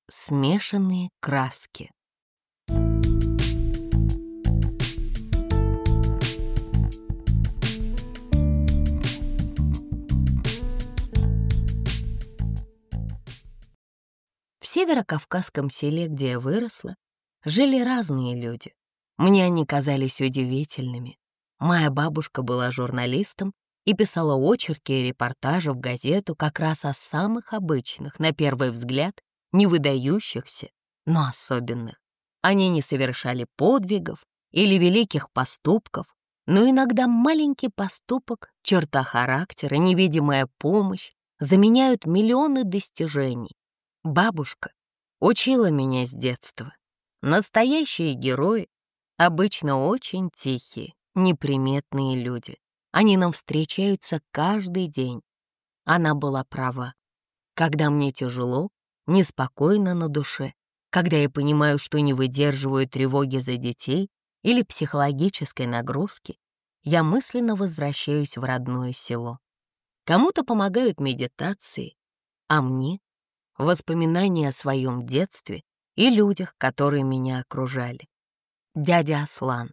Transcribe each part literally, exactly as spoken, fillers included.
Смешанные краски. В северокавказском селе, где я выросла, жили разные люди. Мне они казались удивительными. Моя бабушка была журналистом и писала очерки и репортажи в газету как раз о самых обычных, на первый взгляд, не выдающихся, но особенных. Они не совершали подвигов или великих поступков, но иногда маленький поступок, черта характера, невидимая помощь заменяют миллионы достижений. Бабушка учила меня с детства. Настоящие герои обычно очень тихие, неприметные люди. Они нам встречаются каждый день. Она была права. Когда мне тяжело, неспокойно на душе, когда я понимаю, что не выдерживаю тревоги за детей или психологической нагрузки, я мысленно возвращаюсь в родное село. Кому-то помогают медитации, а мне — воспоминания о своем детстве и людях, которые меня окружали. Дядя Аслан.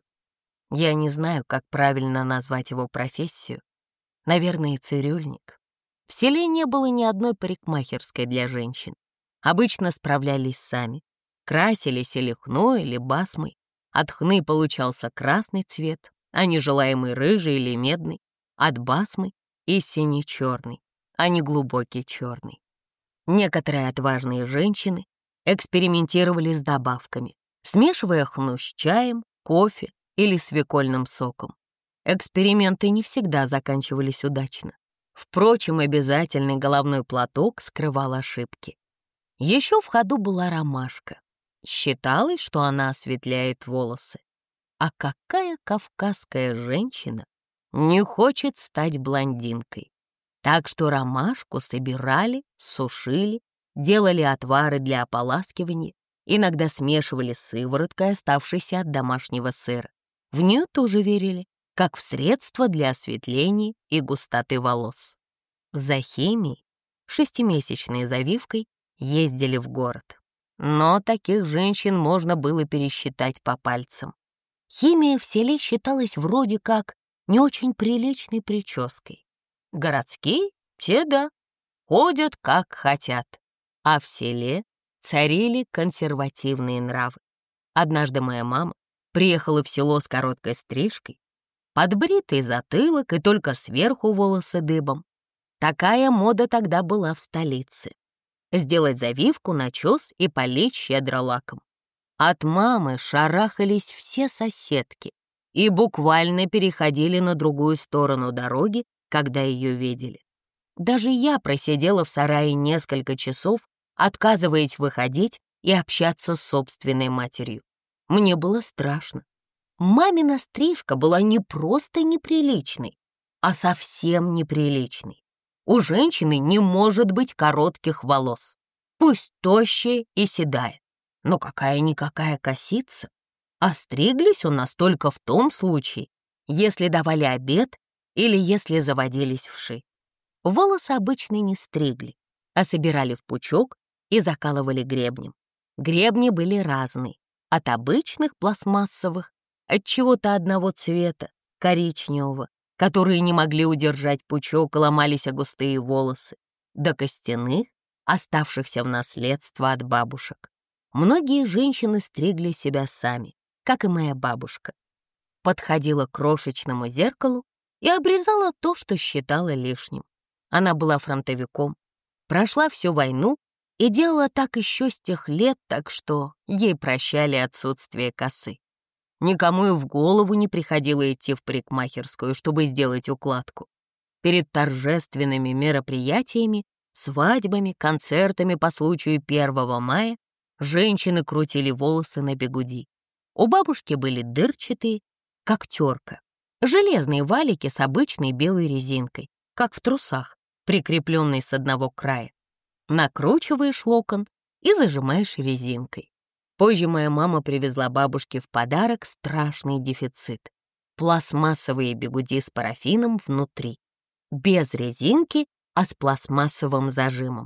Я не знаю, как правильно назвать его профессию. Наверное, цирюльник. В селе не было ни одной парикмахерской для женщин. Обычно справлялись сами. Красились или хной, или басмой. От хны получался красный цвет, а нежелаемый рыжий или медный. От басмы и сине-черный, а не глубокий черный. Некоторые отважные женщины экспериментировали с добавками, смешивая хну с чаем, кофе или свекольным соком. Эксперименты не всегда заканчивались удачно. Впрочем, обязательный головной платок скрывал ошибки. Еще в ходу была ромашка. Считалось, что она осветляет волосы. А какая кавказская женщина не хочет стать блондинкой? Так что ромашку собирали, сушили, делали отвары для ополаскивания, иногда смешивали с сывороткой, оставшейся от домашнего сыра. В нее тоже верили, как в средство для осветления и густоты волос. За химией, шестимесячной завивкой, ездили в город. Но таких женщин можно было пересчитать по пальцам. Химия в селе считалась вроде как не очень приличной прической. Городские, те да, ходят как хотят, а в селе царили консервативные нравы. Однажды моя мама приехала в село с короткой стрижкой, подбритый затылок и только сверху волосы дыбом. Такая мода тогда была в столице. Сделать завивку, начес и полить щедро лаком. От мамы шарахались все соседки и буквально переходили на другую сторону дороги, когда ее видели. Даже я просидела в сарае несколько часов, отказываясь выходить и общаться с собственной матерью. Мне было страшно. Мамина стрижка была не просто неприличной, а совсем неприличной. У женщины не может быть коротких волос, пусть тощая и седая, но какая-никакая косица. А стриглись у нас только в том случае, если давали обед или если заводились вши. Волосы обычно не стригли, а собирали в пучок и закалывали гребнем. Гребни были разные, от обычных пластмассовых, от чего-то одного цвета, коричневого, которые не могли удержать пучок и ломались о густые волосы, до костяных, оставшихся в наследство от бабушек. Многие женщины стригли себя сами, как и моя бабушка. Подходила к крошечному зеркалу и обрезала то, что считала лишним. Она была фронтовиком, прошла всю войну и делала так еще с тех лет, так что ей прощали отсутствие косы. Никому и в голову не приходило идти в парикмахерскую, чтобы сделать укладку. Перед торжественными мероприятиями, свадьбами, концертами по случаю первого мая женщины крутили волосы на бигуди. У бабушки были дырчатые, как терка, железные валики с обычной белой резинкой, как в трусах, прикрепленной с одного края. Накручиваешь локон и зажимаешь резинкой. Позже моя мама привезла бабушке в подарок страшный дефицит — пластмассовые бигуди с парафином внутри, без резинки, а с пластмассовым зажимом.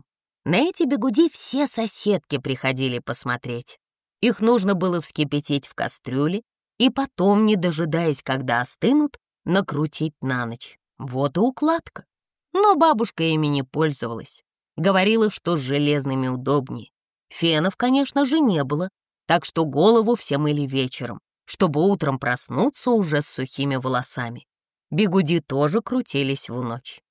На эти бигуди все соседки приходили посмотреть. Их нужно было вскипятить в кастрюле и потом, не дожидаясь, когда остынут, накрутить на ночь. Вот и укладка. Но бабушка ими не пользовалась. Говорила, что с железными удобнее. Фенов, конечно же, не было, так что голову все мыли вечером, чтобы утром проснуться уже с сухими волосами. Бигуди тоже крутились в ночь.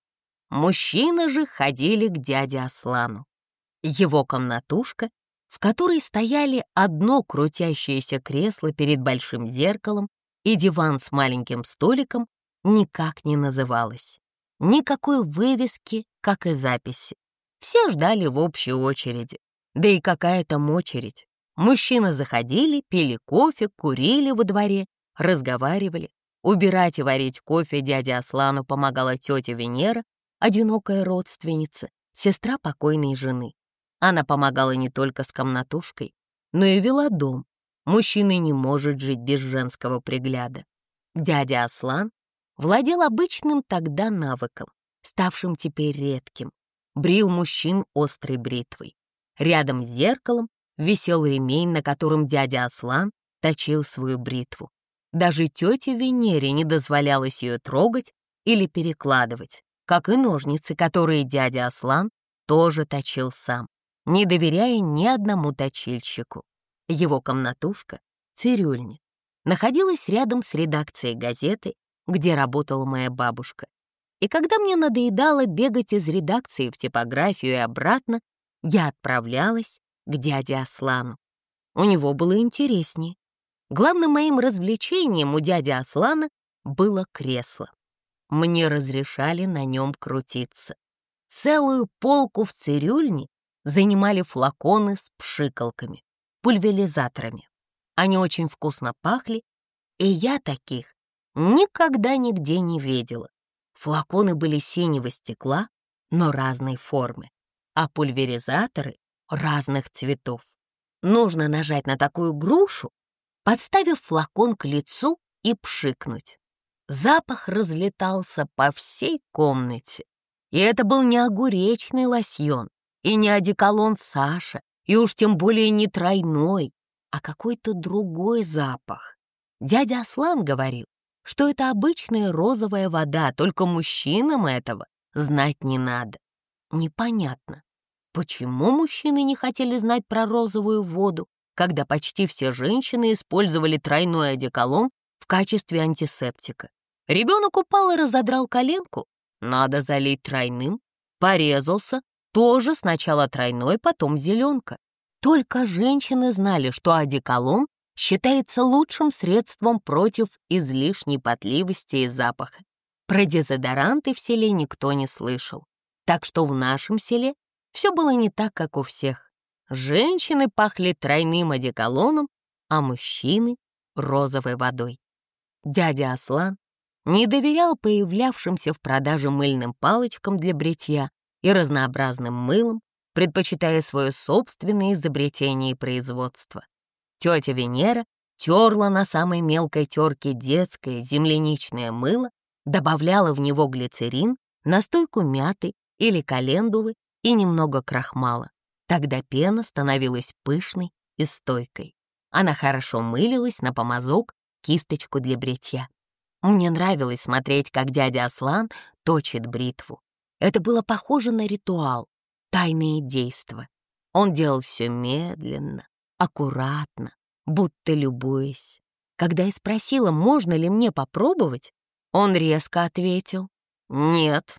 Мужчины же ходили к дяде Аслану. Его комнатушка, в которой стояли одно крутящееся кресло перед большим зеркалом и диван с маленьким столиком, никак не называлась. Никакой вывески, как и записи. Все ждали в общей очереди. Да и какая там очередь? Мужчины заходили, пили кофе, курили во дворе, разговаривали. Убирать и варить кофе дяде Аслану помогала тетя Венера, одинокая родственница, сестра покойной жены. Она помогала не только с комнатушкой, но и вела дом. Мужчина не может жить без женского пригляда. Дядя Аслан владел обычным тогда навыком, ставшим теперь редким. Брил мужчин острой бритвой. Рядом с зеркалом висел ремень, на котором дядя Аслан точил свою бритву. Даже тете Венере не дозволялось ее трогать или перекладывать, как и ножницы, которые дядя Аслан тоже точил сам, не доверяя ни одному точильщику. Его комнатушка, цирюльня, находилась рядом с редакцией газеты, где работала моя бабушка. И когда мне надоедало бегать из редакции в типографию и обратно, я отправлялась к дяде Аслану. У него было интереснее. Главным моим развлечением у дяди Аслана было кресло. Мне разрешали на нем крутиться. Целую полку в цирюльне занимали флаконы с пшикалками, пульверизаторами. Они очень вкусно пахли, и я таких никогда нигде не видела. Флаконы были синего стекла, но разной формы, а пульверизаторы разных цветов. Нужно нажать на такую грушу, подставив флакон к лицу и пшикнуть. Запах разлетался по всей комнате. И это был не огуречный лосьон, и не одеколон Саша, и уж тем более не тройной, а какой-то другой запах. Дядя Аслан говорил, что это обычная розовая вода, только мужчинам этого знать не надо. Непонятно, почему мужчины не хотели знать про розовую воду, когда почти все женщины использовали тройной одеколон в качестве антисептика. Ребенок упал и разодрал коленку, надо залить тройным, порезался, тоже сначала тройной, потом зеленка. Только женщины знали, что одеколон считается лучшим средством против излишней потливости и запаха. Про дезодоранты в селе никто не слышал, так что в нашем селе все было не так, как у всех. Женщины пахли тройным одеколоном, а мужчины — розовой водой. Дядя Аслан не доверял появлявшимся в продаже мыльным палочкам для бритья и разнообразным мылам, предпочитая свое собственное изобретение и производство. Тетя Венера терла на самой мелкой терке детское земляничное мыло, добавляла в него глицерин, настойку мяты или календулы и немного крахмала. Тогда пена становилась пышной и стойкой. Она хорошо мылилась на помазок, кисточку для бритья. Мне нравилось смотреть, как дядя Аслан точит бритву. Это было похоже на ритуал, тайные действа. Он делал все медленно, аккуратно, будто любуясь. Когда я спросила, можно ли мне попробовать, он резко ответил «нет».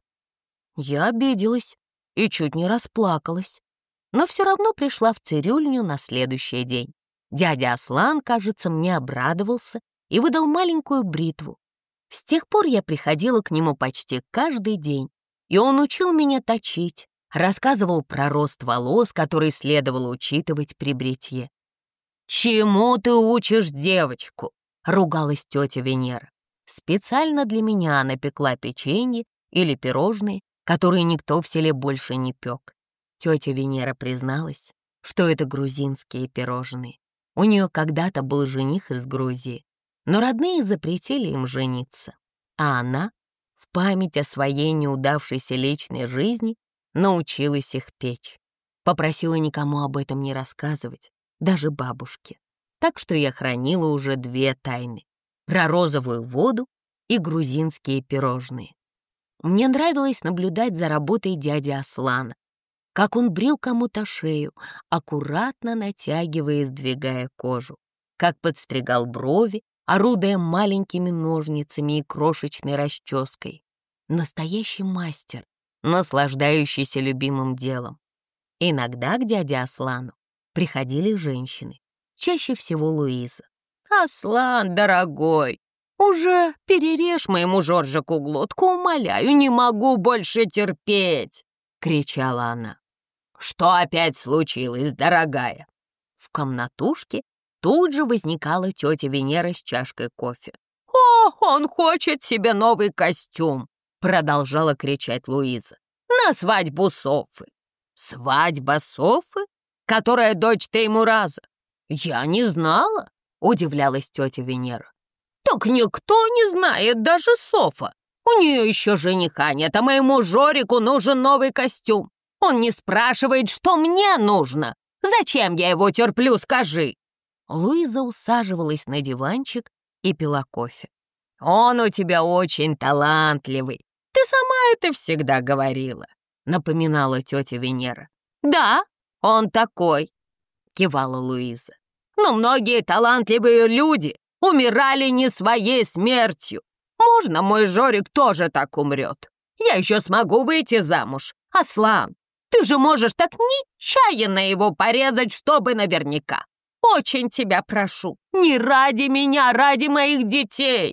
Я обиделась и чуть не расплакалась, но все равно пришла в цирюльню на следующий день. Дядя Аслан, кажется, мне обрадовался и выдал маленькую бритву. С тех пор я приходила к нему почти каждый день, и он учил меня точить, рассказывал про рост волос, который следовало учитывать при бритье. «Чему ты учишь девочку?» — ругалась тетя Венера. Специально для меня она пекла печенье или пирожные, которые никто в селе больше не пек. Тетя Венера призналась, что это грузинские пирожные. У нее когда-то был жених из Грузии, но родные запретили им жениться, а она, в память о своей неудавшейся личной жизни, научилась их печь. Попросила никому об этом не рассказывать, даже бабушке. Так что я хранила уже две тайны — про розовую воду и грузинские пирожные. Мне нравилось наблюдать за работой дяди Аслана, как он брил кому-то шею, аккуратно натягивая и сдвигая кожу, как подстригал брови, орудуя маленькими ножницами и крошечной расческой. Настоящий мастер, наслаждающийся любимым делом. Иногда к дяде Аслану приходили женщины, чаще всего Луиза. «Аслан, дорогой, уже перережь моему Жоржику глотку, умоляю, не могу больше терпеть!» — кричала она. «Что опять случилось, дорогая?» В комнатушке тут же возникала тетя Венера с чашкой кофе. «О, он хочет себе новый костюм!» — продолжала кричать Луиза. «На свадьбу Софы!» «Свадьба Софы? Которая дочь Теймураза? Я не знала!» — удивлялась тетя Венера. «Так никто не знает, даже Софа. У нее еще жениха нет, а моему Жорику нужен новый костюм. Он не спрашивает, что мне нужно. Зачем я его терплю, скажи?» Луиза усаживалась на диванчик и пила кофе. «Он у тебя очень талантливый. Ты сама это всегда говорила», — напоминала тетя Венера. «Да, он такой», — кивала Луиза. «Но многие талантливые люди умирали не своей смертью. Можно мой Жорик тоже так умрет? Я еще смогу выйти замуж. Аслан, ты же можешь так нечаянно его порезать, чтобы наверняка. Очень тебя прошу, не ради меня, ради моих детей».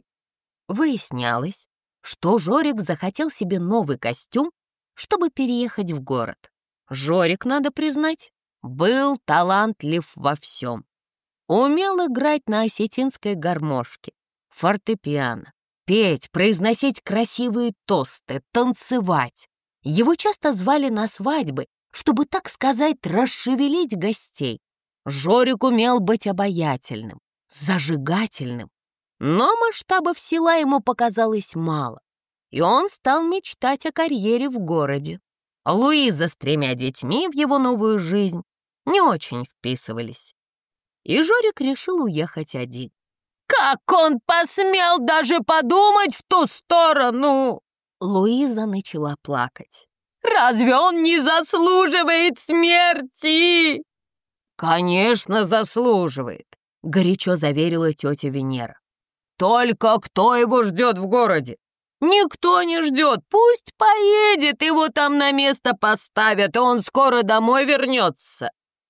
Выяснялось, что Жорик захотел себе новый костюм, чтобы переехать в город. Жорик, надо признать, был талантлив во всем. Умел играть на осетинской гармошке, фортепиано, петь, произносить красивые тосты, танцевать. Его часто звали на свадьбы, чтобы, так сказать, расшевелить гостей. Жорик умел быть обаятельным, зажигательным, но масштабов села ему показалось мало, и он стал мечтать о карьере в городе. Луиза с тремя детьми в его новую жизнь не очень вписывались, и Жорик решил уехать один. «Как он посмел даже подумать в ту сторону!» Луиза начала плакать. «Разве он не заслуживает смерти?» «Конечно, заслуживает», — горячо заверила тетя Венера. «Только кто его ждет в городе? Никто не ждет, пусть поедет, его там на место поставят, и он скоро домой вернется».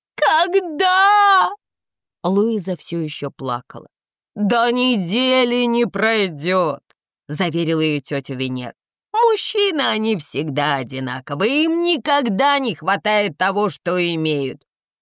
«Когда?» Луиза все еще плакала. «До недели не пройдет», — заверила ее тетя Венера. «Мужчины, они всегда одинаковые, им никогда не хватает того, что имеют».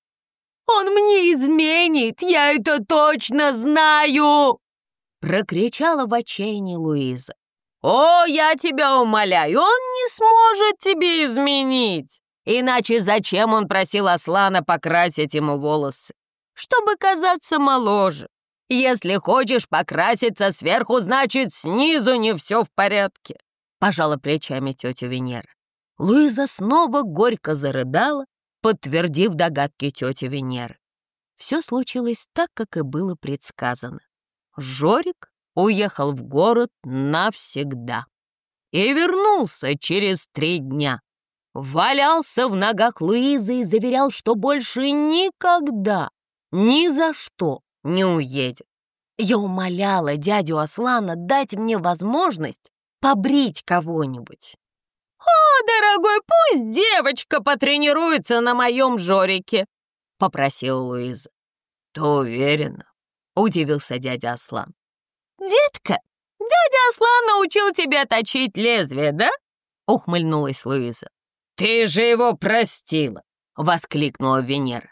«Он мне изменит, я это точно знаю!» — прокричала в отчаянии Луиза. «О, я тебя умоляю, он не сможет тебе изменить! Иначе зачем он просил Аслана покрасить ему волосы? Чтобы казаться моложе. Если хочешь покраситься сверху, значит, снизу не все в порядке», — пожала плечами тетя Венера. Луиза снова горько зарыдала, подтвердив догадки тети Венеры. Все случилось так, как и было предсказано. Жорик уехал в город навсегда и вернулся через три дня. Валялся в ногах Луизы и заверял, что больше никогда, ни за что не уедет. Я умоляла дядю Аслана дать мне возможность побрить кого-нибудь. «О, дорогой, пусть девочка потренируется на моем Жорике», — попросила Луиза. «Ты уверена?» — удивился дядя Аслан. «Детка, дядя Аслан научил тебя точить лезвие, да?» — ухмыльнулась Луиза. «Ты же его простила!» — воскликнула Венера.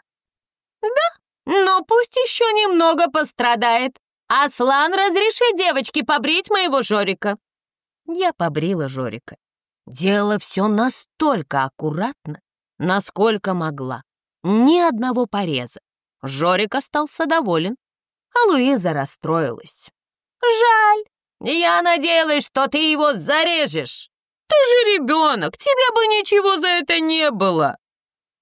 «Да, но пусть еще немного пострадает. Аслан, разреши девочке побрить моего Жорика». Я побрила Жорика. Делала все настолько аккуратно, насколько могла. Ни одного пореза. Жорик остался доволен, а Луиза расстроилась. «Жаль, я надеялась, что ты его зарежешь. Ты же ребенок, тебе бы ничего за это не было».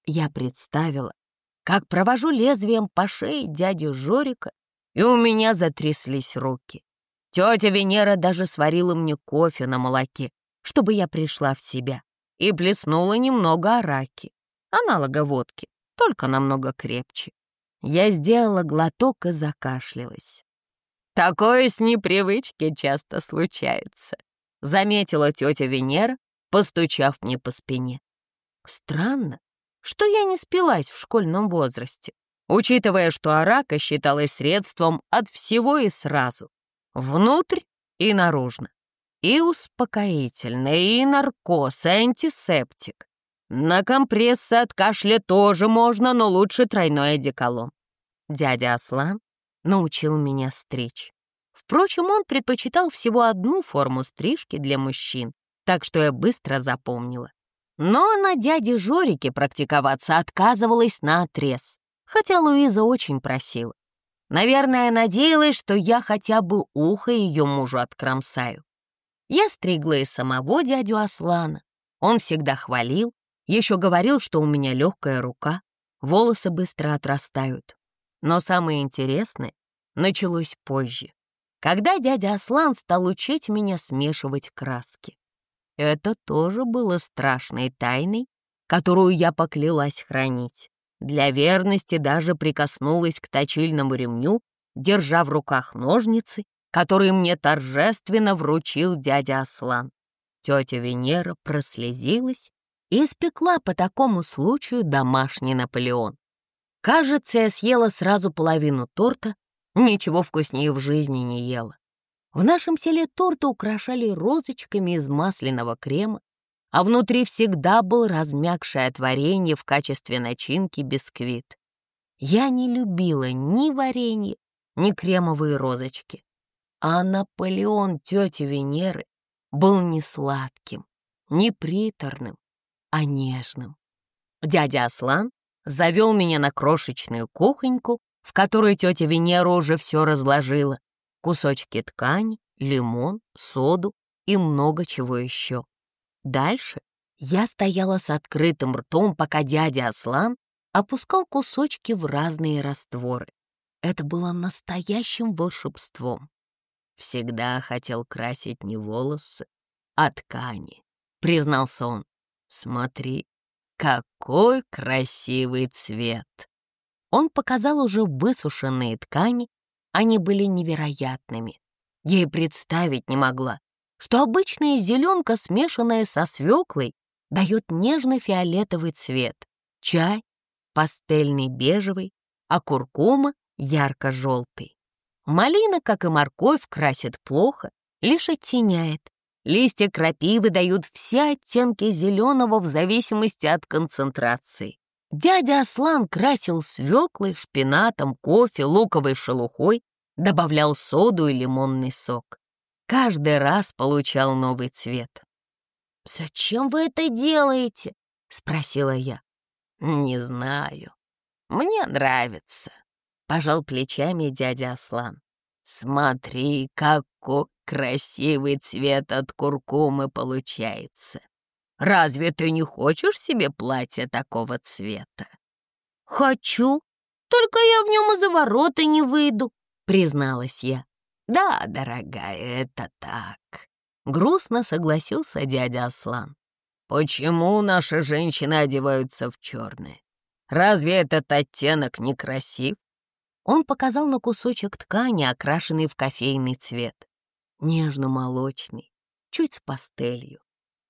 Я представила, как провожу лезвием по шее дяди Жорика, и у меня затряслись руки. Тетя Венера даже сварила мне кофе на молоке, чтобы я пришла в себя, и плеснула немного араки, аналога водки, только намного крепче. Я сделала глоток и закашлялась. «Такое с непривычки часто случается», — заметила тетя Венера, постучав мне по спине. Странно, что я не спилась в школьном возрасте, учитывая, что арака считалась средством от всего и сразу, внутрь и наружно. И успокоительное, и наркоз, и антисептик. На компрессы от кашля тоже можно, но лучше тройной одеколон. Дядя Аслан научил меня стричь. Впрочем, он предпочитал всего одну форму стрижки для мужчин, так что я быстро запомнила. Но на дяде Жорике практиковаться отказывалась наотрез, хотя Луиза очень просила. Наверное, надеялась, что я хотя бы ухо ее мужу откромсаю. Я стригла и самого дядю Аслана. Он всегда хвалил, еще говорил, что у меня легкая рука, волосы быстро отрастают. Но самое интересное началось позже, когда дядя Аслан стал учить меня смешивать краски. Это тоже было страшной тайной, которую я поклялась хранить. Для верности даже прикоснулась к точильному ремню, держа в руках ножницы, которые мне торжественно вручил дядя Аслан. Тетя Венера прослезилась и испекла по такому случаю домашний Наполеон. Кажется, я съела сразу половину торта, ничего вкуснее в жизни не ела. В нашем селе торты украшали розочками из масляного крема, а внутри всегда был размягший от варенья в качестве начинки бисквит. Я не любила ни варенье, ни кремовые розочки. А Наполеон тети Венеры был не сладким, не приторным, а нежным. Дядя Аслан завел меня на крошечную кухоньку, в которой тетя Венера уже все разложила. Кусочки ткани, лимон, соду и много чего еще. Дальше я стояла с открытым ртом, пока дядя Аслан опускал кусочки в разные растворы. Это было настоящим волшебством. Всегда хотел красить не волосы, а ткани, признался он. Смотри, какой красивый цвет. Он показал уже высушенные ткани, они были невероятными. Я и представить не могла, что обычная зеленка, смешанная со свеклой, дает нежно-фиолетовый цвет, чай — пастельный бежевый, а куркума — ярко-желтый. Малина, как и морковь, красит плохо, лишь оттеняет. Листья крапивы дают все оттенки зеленого в зависимости от концентрации. Дядя Аслан красил свеклой, шпинатом, кофе, луковой шелухой, добавлял соду и лимонный сок. Каждый раз получал новый цвет. «Зачем вы это делаете?» — спросила я. «Не знаю. Мне нравится», — пожал плечами дядя Аслан. «Смотри, какой красивый цвет от куркумы получается. Разве ты не хочешь себе платье такого цвета?» «Хочу, только я в нем из-за ворота не выйду», — призналась я. «Да, дорогая, это так», — грустно согласился дядя Аслан. «Почему наши женщины одеваются в черное? Разве этот оттенок не красив?» Он показал на кусочек ткани, окрашенный в кофейный цвет. Нежно-молочный, чуть с пастелью.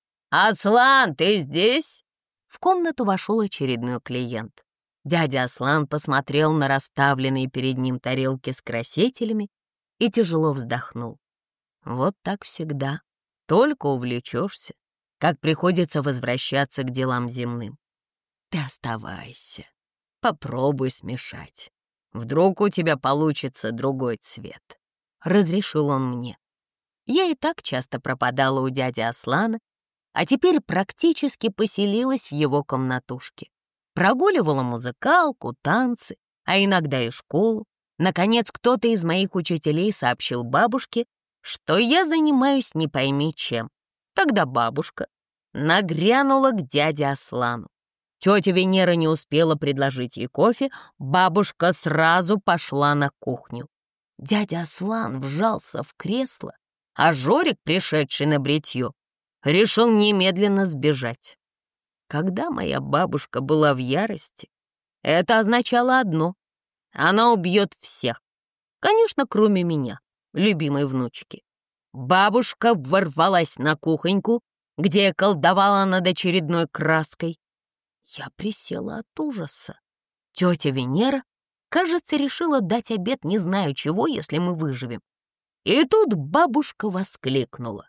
«Аслан, ты здесь?» В комнату вошел очередной клиент. Дядя Аслан посмотрел на расставленные перед ним тарелки с красителями и тяжело вздохнул. Вот так всегда. Только увлечешься, как приходится возвращаться к делам земным. Ты оставайся, попробуй смешать. Вдруг у тебя получится другой цвет. Разрешил он мне. Я и так часто пропадала у дяди Аслана, а теперь практически поселилась в его комнатушке. Прогуливала музыкалку, танцы, а иногда и школу. Наконец, кто-то из моих учителей сообщил бабушке, что я занимаюсь не пойми чем. Тогда бабушка нагрянула к дяде Аслану. Тетя Венера не успела предложить ей кофе, бабушка сразу пошла на кухню. Дядя Аслан вжался в кресло, а Жорик, пришедший на бритье, решил немедленно сбежать. Когда моя бабушка была в ярости, это означало одно — она убьет всех. Конечно, кроме меня, любимой внучки. Бабушка ворвалась на кухоньку, где я колдовала над очередной краской. Я присела от ужаса. Тетя Венера, кажется, решила дать обед не знаю чего, если мы выживем. И тут бабушка воскликнула: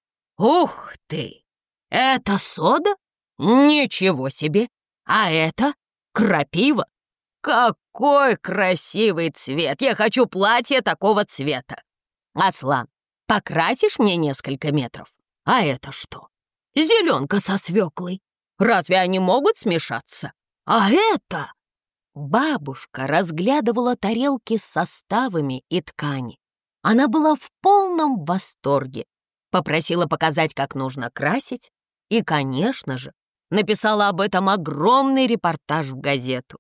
«Ух ты! Это сода? Ничего себе! А это крапива! Какой красивый цвет! Я хочу платье такого цвета! Аслан, покрасишь мне несколько метров? А это что? Зеленка со свеклой! Разве они могут смешаться? А это...» Бабушка разглядывала тарелки с составами и ткани. Она была в полном восторге. Попросила показать, как нужно красить, и, конечно же, написала об этом огромный репортаж в газету.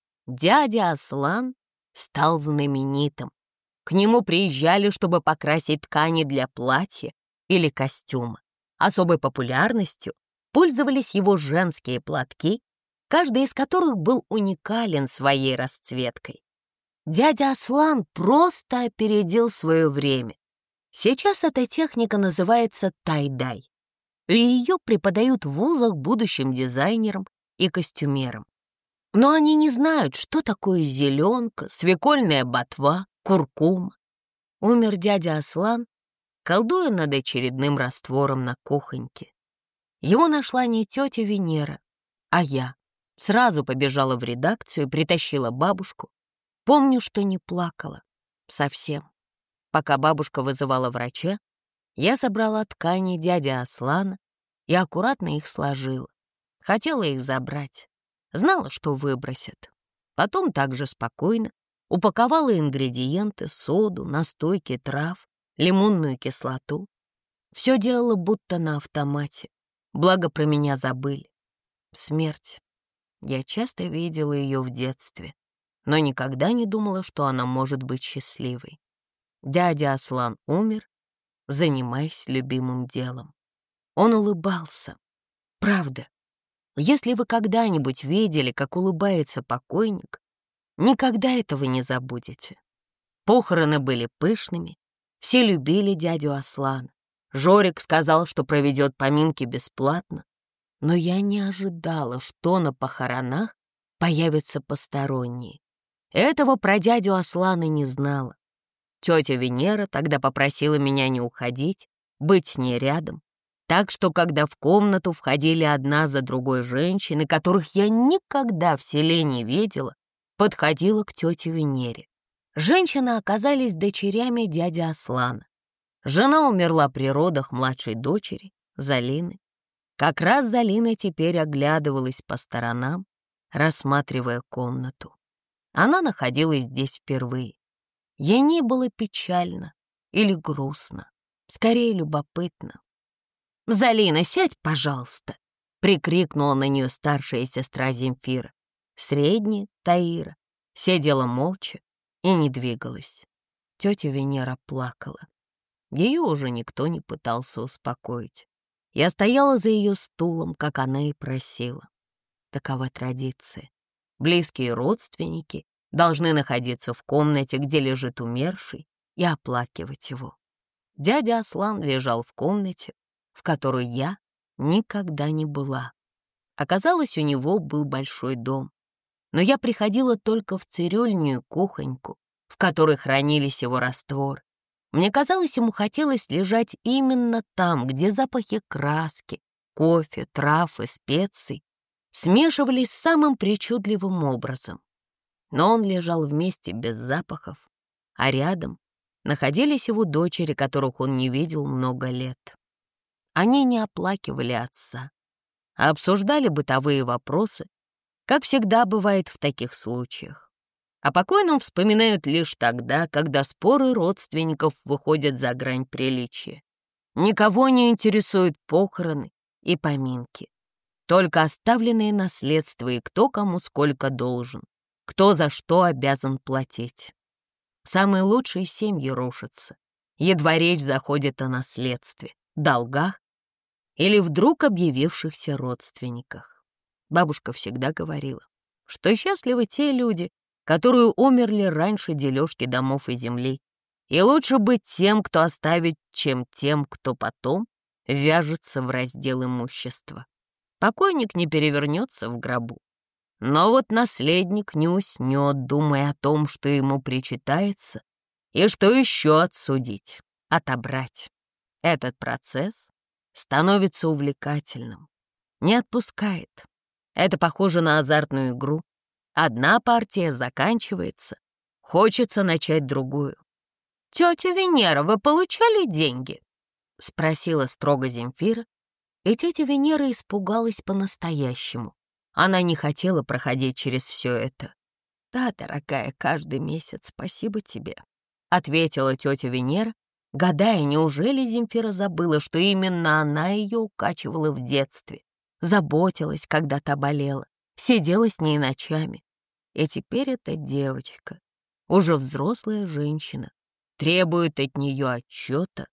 Дядя Аслан стал знаменитым. К нему приезжали, чтобы покрасить ткани для платья или костюма. Особой популярностью пользовались его женские платки, каждый из которых был уникален своей расцветкой. Дядя Аслан просто опередил свое время. Сейчас эта техника называется тай-дай, и ее преподают в вузах будущим дизайнерам и костюмерам. Но они не знают, что такое зеленка, свекольная ботва, куркума. Умер дядя Аслан, колдуя над очередным раствором на кухоньке. Его нашла не тетя Венера, а я. Сразу побежала в редакцию, притащила бабушку. Помню, что не плакала. Совсем. Пока бабушка вызывала врача, я собрала ткани дяди Аслана и аккуратно их сложила. Хотела их забрать. Знала, что выбросят. Потом также спокойно упаковала ингредиенты, соду, настойки трав, лимонную кислоту. Все делала будто на автомате. Благо про меня забыли. Смерть. Я часто видела ее в детстве, но никогда не думала, что она может быть счастливой. Дядя Аслан умер, занимаясь любимым делом. Он улыбался. Правда, если вы когда-нибудь видели, как улыбается покойник, никогда этого не забудете. Похороны были пышными, все любили дядю Аслана. Жорик сказал, что проведет поминки бесплатно, но я не ожидала, что на похоронах появятся посторонние. Этого про дядю Аслана не знала. Тетя Венера тогда попросила меня не уходить, быть с ней рядом. Так что, когда в комнату входили одна за другой женщины, которых я никогда в селе не видела, подходила к тете Венере. Женщины оказались дочерями дяди Аслана. Жена умерла при родах младшей дочери, Залины. Как раз Залина теперь оглядывалась по сторонам, рассматривая комнату. Она находилась здесь впервые. Ей не было печально или грустно, скорее любопытно. «Залина, сядь, пожалуйста!» — прикрикнула на нее старшая сестра Земфира. Средняя, Таира, сидела молча и не двигалась. Тетя Венера плакала. Ее уже никто не пытался успокоить. Я стояла за ее стулом, как она и просила. Такова традиция. Близкие родственники должны находиться в комнате, где лежит умерший, и оплакивать его. Дядя Аслан лежал в комнате, в которой я никогда не была. Оказалось, у него был большой дом. Но я приходила только в цирюльню кухоньку, в которой хранились его растворы. Мне казалось, ему хотелось лежать именно там, где запахи краски, кофе, трав и специй смешивались самым причудливым образом. Но он лежал вместе без запахов, а рядом находились его дочери, которых он не видел много лет. Они не оплакивали отца, а обсуждали бытовые вопросы, как всегда бывает в таких случаях. О покойном вспоминают лишь тогда, когда споры родственников выходят за грань приличия. Никого не интересуют похороны и поминки. только оставленные наследства и кто кому сколько должен, кто за что обязан платить. Самые лучшие семьи рушатся, едва речь заходит о наследстве, долгах или вдруг объявившихся родственниках. Бабушка всегда говорила, что счастливы те люди, которые умерли раньше дележки домов и земли, и лучше быть тем, кто оставит, чем тем, кто потом вяжется в раздел имущества. Покойник не перевернется в гробу, но вот наследник не уснет, думая о том, что ему причитается, и что еще отсудить, отобрать. Этот процесс становится увлекательным, не отпускает. Это похоже на азартную игру. Одна партия заканчивается, хочется начать другую. «Тетя Венера, вы получали деньги?» — спросила строго Земфира, и тетя Венера испугалась по-настоящему. Она не хотела проходить через все это. «Да, дорогая, каждый месяц, спасибо тебе», — ответила тетя Венера, гадая, неужели Земфира забыла, что именно она ее укачивала в детстве, заботилась, когда та болела, сидела с ней ночами. И теперь эта девочка, уже взрослая женщина, требует от нее отчета,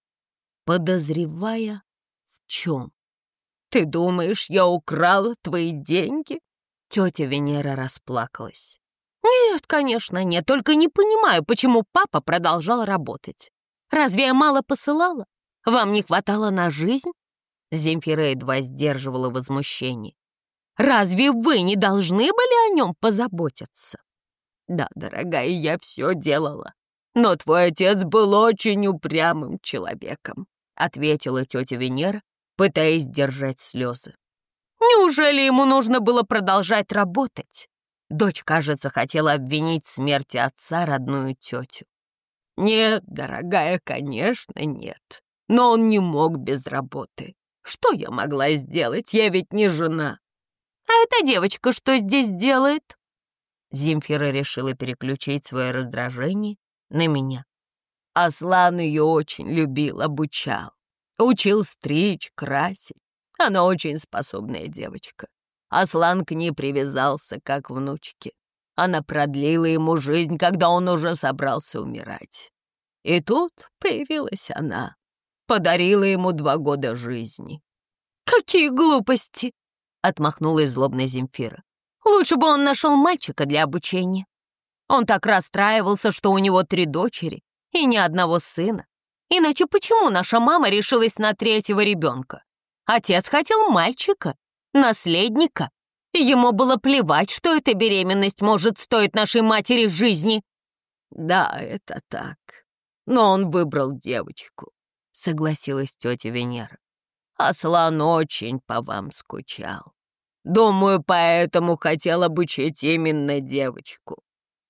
подозревая в чем. «Ты думаешь, я украла твои деньги?» Тетя Венера расплакалась. «Нет, конечно, нет, только не понимаю, почему папа продолжал работать. Разве я мало посылала? Вам не хватало на жизнь?» Земфира едва сдерживала возмущение. «Разве вы не должны были о нем позаботиться?» «Да, дорогая, я все делала. Но твой отец был очень упрямым человеком», ответила тетя Венера, пытаясь сдержать слезы. «Неужели ему нужно было продолжать работать?» Дочь, кажется, хотела обвинить в смерти отца родную тетю. «Нет, дорогая, конечно, нет. Но он не мог без работы. Что я могла сделать? Я ведь не жена». «А эта девочка что здесь делает?» Земфира решила переключить свое раздражение на меня. Аслан ее очень любил, обучал. Учил стричь, красить. Она очень способная девочка. Аслан к ней привязался, как к внучке. Она продлила ему жизнь, когда он уже собрался умирать. И тут появилась она. Подарила ему два года жизни. «Какие глупости!» — отмахнулась злобная Земфира. «Лучше бы он нашел мальчика для обучения. Он так расстраивался, что у него три дочери и ни одного сына. Иначе почему наша мама решилась на третьего ребенка? Отец хотел мальчика, наследника. Ему было плевать, что эта беременность может стоить нашей матери жизни». «Да, это так. Но он выбрал девочку», — согласилась тетя Венера. «Аслан очень по вам скучал. Думаю, поэтому хотел обучить именно девочку».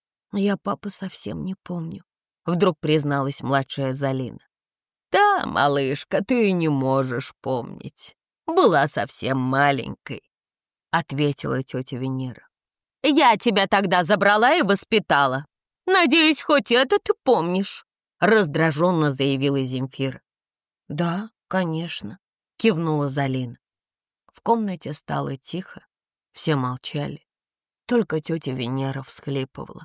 «Я папу совсем не помню», — вдруг призналась младшая Залина. «Да, малышка, ты и не можешь помнить. Была совсем маленькой», — ответила тетя Венера. «Я тебя тогда забрала и воспитала. Надеюсь, хоть это ты помнишь», — раздраженно заявила Земфира. «Да, конечно», — кивнула Залина. В комнате стало тихо, все молчали. Только тетя Венера всхлипывала.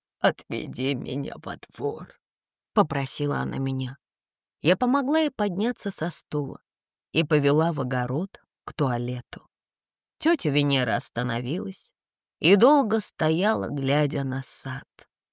«Отведи меня во двор», — попросила она меня. Я помогла ей подняться со стула и повела в огород к туалету. Тетя Венера остановилась и долго стояла, глядя на сад.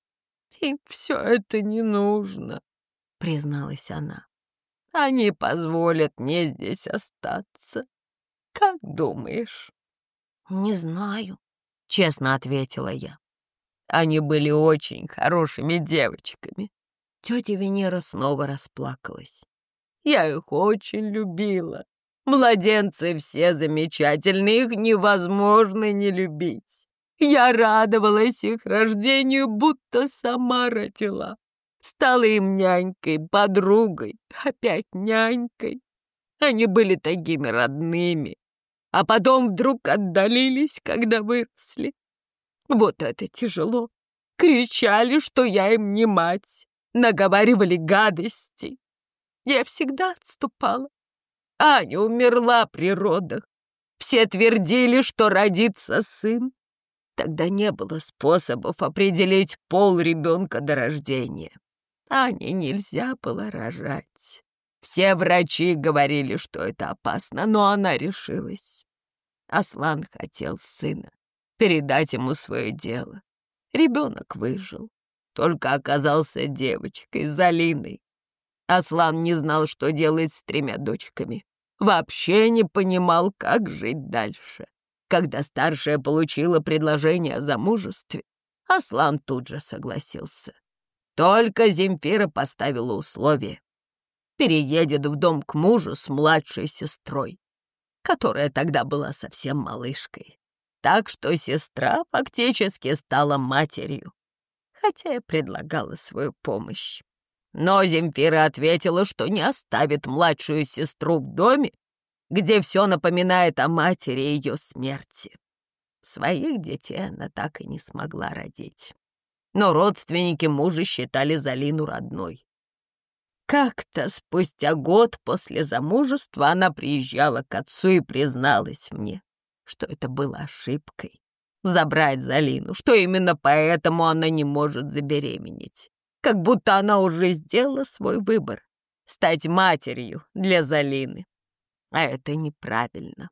«Им все это не нужно», — призналась она. «Они позволят мне здесь остаться. Как думаешь?» «Не знаю», — честно ответила я. «Они были очень хорошими девочками». Тетя Венера снова расплакалась. «Я их очень любила. Младенцы все замечательные, их невозможно не любить. Я радовалась их рождению, будто сама родила. Стала им нянькой, подругой, опять нянькой. Они были такими родными, а потом вдруг отдалились, когда выросли. Вот это тяжело. Кричали, что я им не мать, наговаривали гадости. Я всегда отступала. Аня умерла при родах. Все твердили, что родится сын. Тогда не было способов определить пол ребенка до рождения. Ане нельзя было рожать. Все врачи говорили, что это опасно, но она решилась. Аслан хотел сына, передать ему свое дело. Ребенок выжил, только оказался девочкой, Залиной. Аслан не знал, что делать с тремя дочками. Вообще не понимал, как жить дальше. Когда старшая получила предложение о замужестве, Аслан тут же согласился. Только Земфира поставила условие. Переедет в дом к мужу с младшей сестрой, которая тогда была совсем малышкой. Так что сестра фактически стала матерью, хотя и предлагала свою помощь. Но Земфира ответила, что не оставит младшую сестру в доме, где все напоминает о матери и ее смерти. Своих детей она так и не смогла родить. Но родственники мужа считали Залину родной. Как-то спустя год после замужества она приезжала к отцу и призналась мне, что это было ошибкой — забрать Залину, что именно поэтому она не может забеременеть. Как будто она уже сделала свой выбор — стать матерью для Залины. А это неправильно.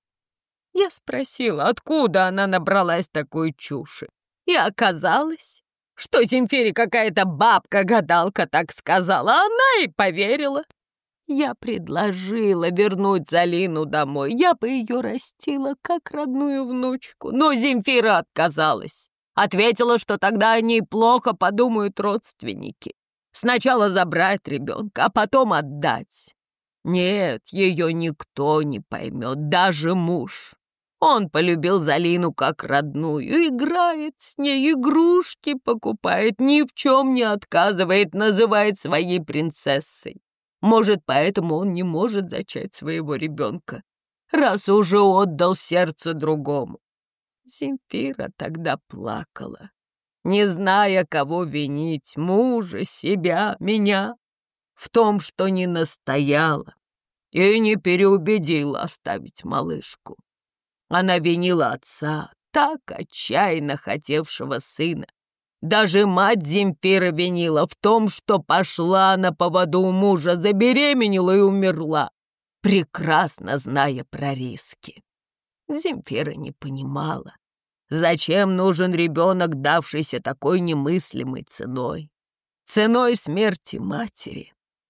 Я спросила, откуда она набралась такой чуши. И оказалось, что Земфире какая-то бабка-гадалка так сказала, а она и поверила. Я предложила вернуть Залину домой. Я бы ее растила, как родную внучку. Но Земфира отказалась. Ответила, что тогда о ней плохо подумают родственники. Сначала забрать ребенка, а потом отдать. Нет, ее никто не поймет, даже муж. Он полюбил Залину как родную, играет с ней, игрушки покупает, ни в чем не отказывает, называет своей принцессой. Может, поэтому он не может зачать своего ребенка, раз уже отдал сердце другому. Земфира тогда плакала, не зная, кого винить, мужа, себя, меня, в том, что не настояла и не переубедила оставить малышку. Она винила отца, так отчаянно хотевшего сына. Даже мать Земфира винила в том, что пошла на поводу у мужа, забеременела и умерла, прекрасно зная про риски. Земфира не понимала, зачем нужен ребенок, давшийся такой немыслимой ценой, ценой смерти матери.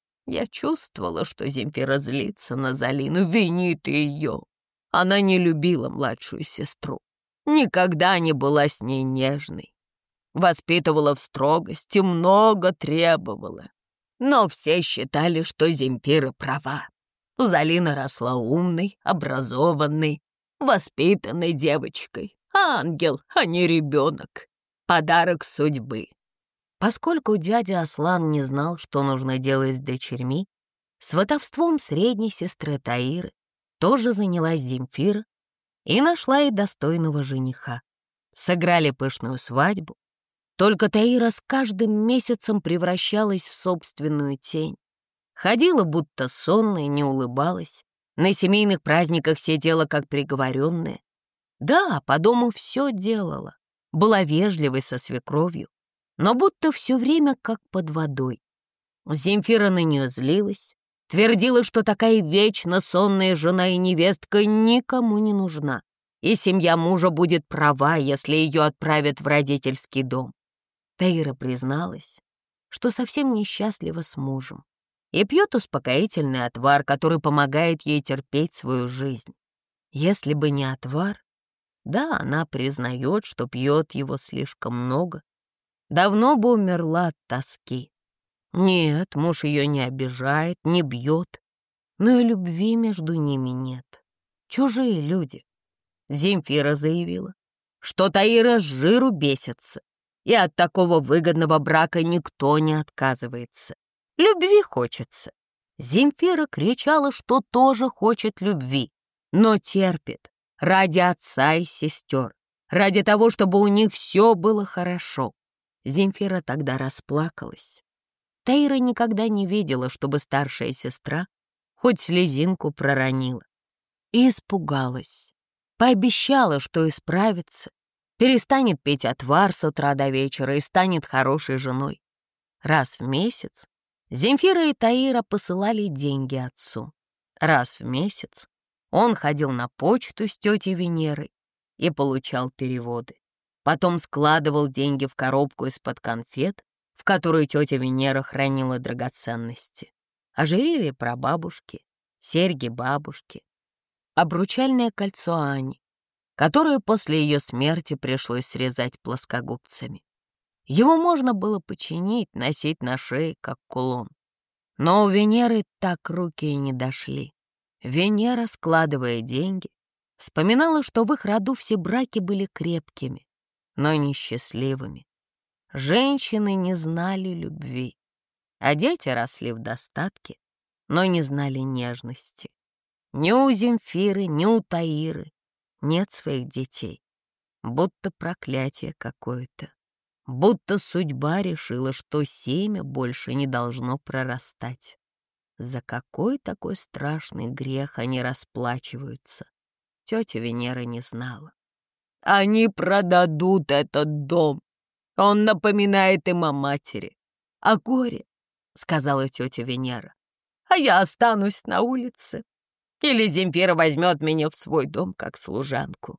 Я чувствовала, что Земфира злится на Залину, винит ее. Она не любила младшую сестру, никогда не была с ней нежной. Воспитывала в строгости, много требовала. Но все считали, что Земфира права. Залина росла умной, образованной, воспитанной девочкой. Ангел, а не ребенок. Подарок судьбы. Поскольку дядя Аслан не знал, что нужно делать с дочерьми, сватовством средней сестры Таиры тоже занялась Земфира и нашла ей достойного жениха. Сыграли пышную свадьбу. Только Таира с каждым месяцем превращалась в собственную тень. Ходила будто сонная, не улыбалась. На семейных праздниках сидела как приговоренная. Да, по дому все делала. Была вежливой со свекровью, но будто все время как под водой. Земфира на нее злилась, твердила, что такая вечно сонная жена и невестка никому не нужна, и семья мужа будет права, если ее отправят в родительский дом. Таира призналась, что совсем несчастлива с мужем и пьет успокоительный отвар, который помогает ей терпеть свою жизнь. Если бы не отвар, да, она признает, что пьет его слишком много, давно бы умерла от тоски. Нет, муж ее не обижает, не бьет, но и любви между ними нет. Чужие люди. Земфира заявила, что Таира с жиру бесится, и от такого выгодного брака никто не отказывается. Любви хочется. Земфира кричала, что тоже хочет любви, но терпит ради отца и сестер, ради того, чтобы у них все было хорошо. Земфира тогда расплакалась. Таира никогда не видела, чтобы старшая сестра хоть слезинку проронила. И испугалась. Пообещала, что исправится, перестанет пить отвар с утра до вечера и станет хорошей женой. Раз в месяц Земфира и Таира посылали деньги отцу. Раз в месяц он ходил на почту с тетей Венерой и получал переводы. Потом складывал деньги в коробку из-под конфет, в которую тетя Венера хранила драгоценности. Ожерелье прабабушки, серьги бабушки, обручальное кольцо Ани, которое после ее смерти пришлось срезать плоскогубцами. Его можно было починить, носить на шее, как кулон. Но у Венеры так руки и не дошли. Венера, складывая деньги, вспоминала, что в их роду все браки были крепкими, но несчастливыми. Женщины не знали любви, а дети росли в достатке, но не знали нежности. Ни у Земфиры, ни у Таиры нет своих детей. Будто проклятие какое-то. Будто судьба решила, что семя больше не должно прорастать. За какой такой страшный грех они расплачиваются, тетя Венера не знала. «Они продадут этот дом. Он напоминает им о матери, о горе», — сказала тетя Венера. «А я останусь на улице. Или Земфира возьмет меня в свой дом как служанку».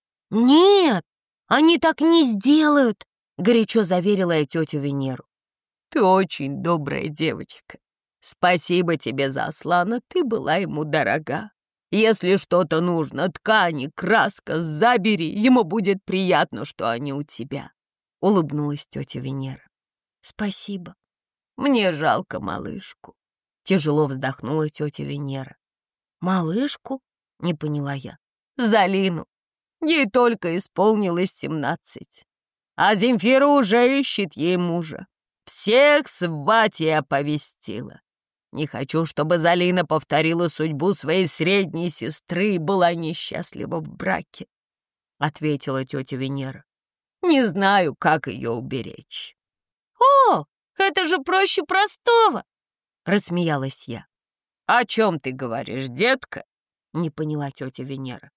«Нет, они так не сделают», — горячо заверила я тетю Венеру. «Ты очень добрая девочка. Спасибо тебе за Аслана, ты была ему дорога. Если что-то нужно, ткани, краска, забери, ему будет приятно, что они у тебя», — улыбнулась тетя Венера. «Спасибо. Мне жалко малышку», — тяжело вздохнула тетя Венера. «Малышку?» — не поняла я. «Залину. Ей только исполнилось семнадцать. А Земфира уже ищет ей мужа. Всех сватья оповестила. Не хочу, чтобы Залина повторила судьбу своей средней сестры и была несчастлива в браке», — ответила тетя Венера. «Не знаю, как ее уберечь». «О, это же проще простого!» — рассмеялась я. «О чем ты говоришь, детка?» — не поняла тетя Венера.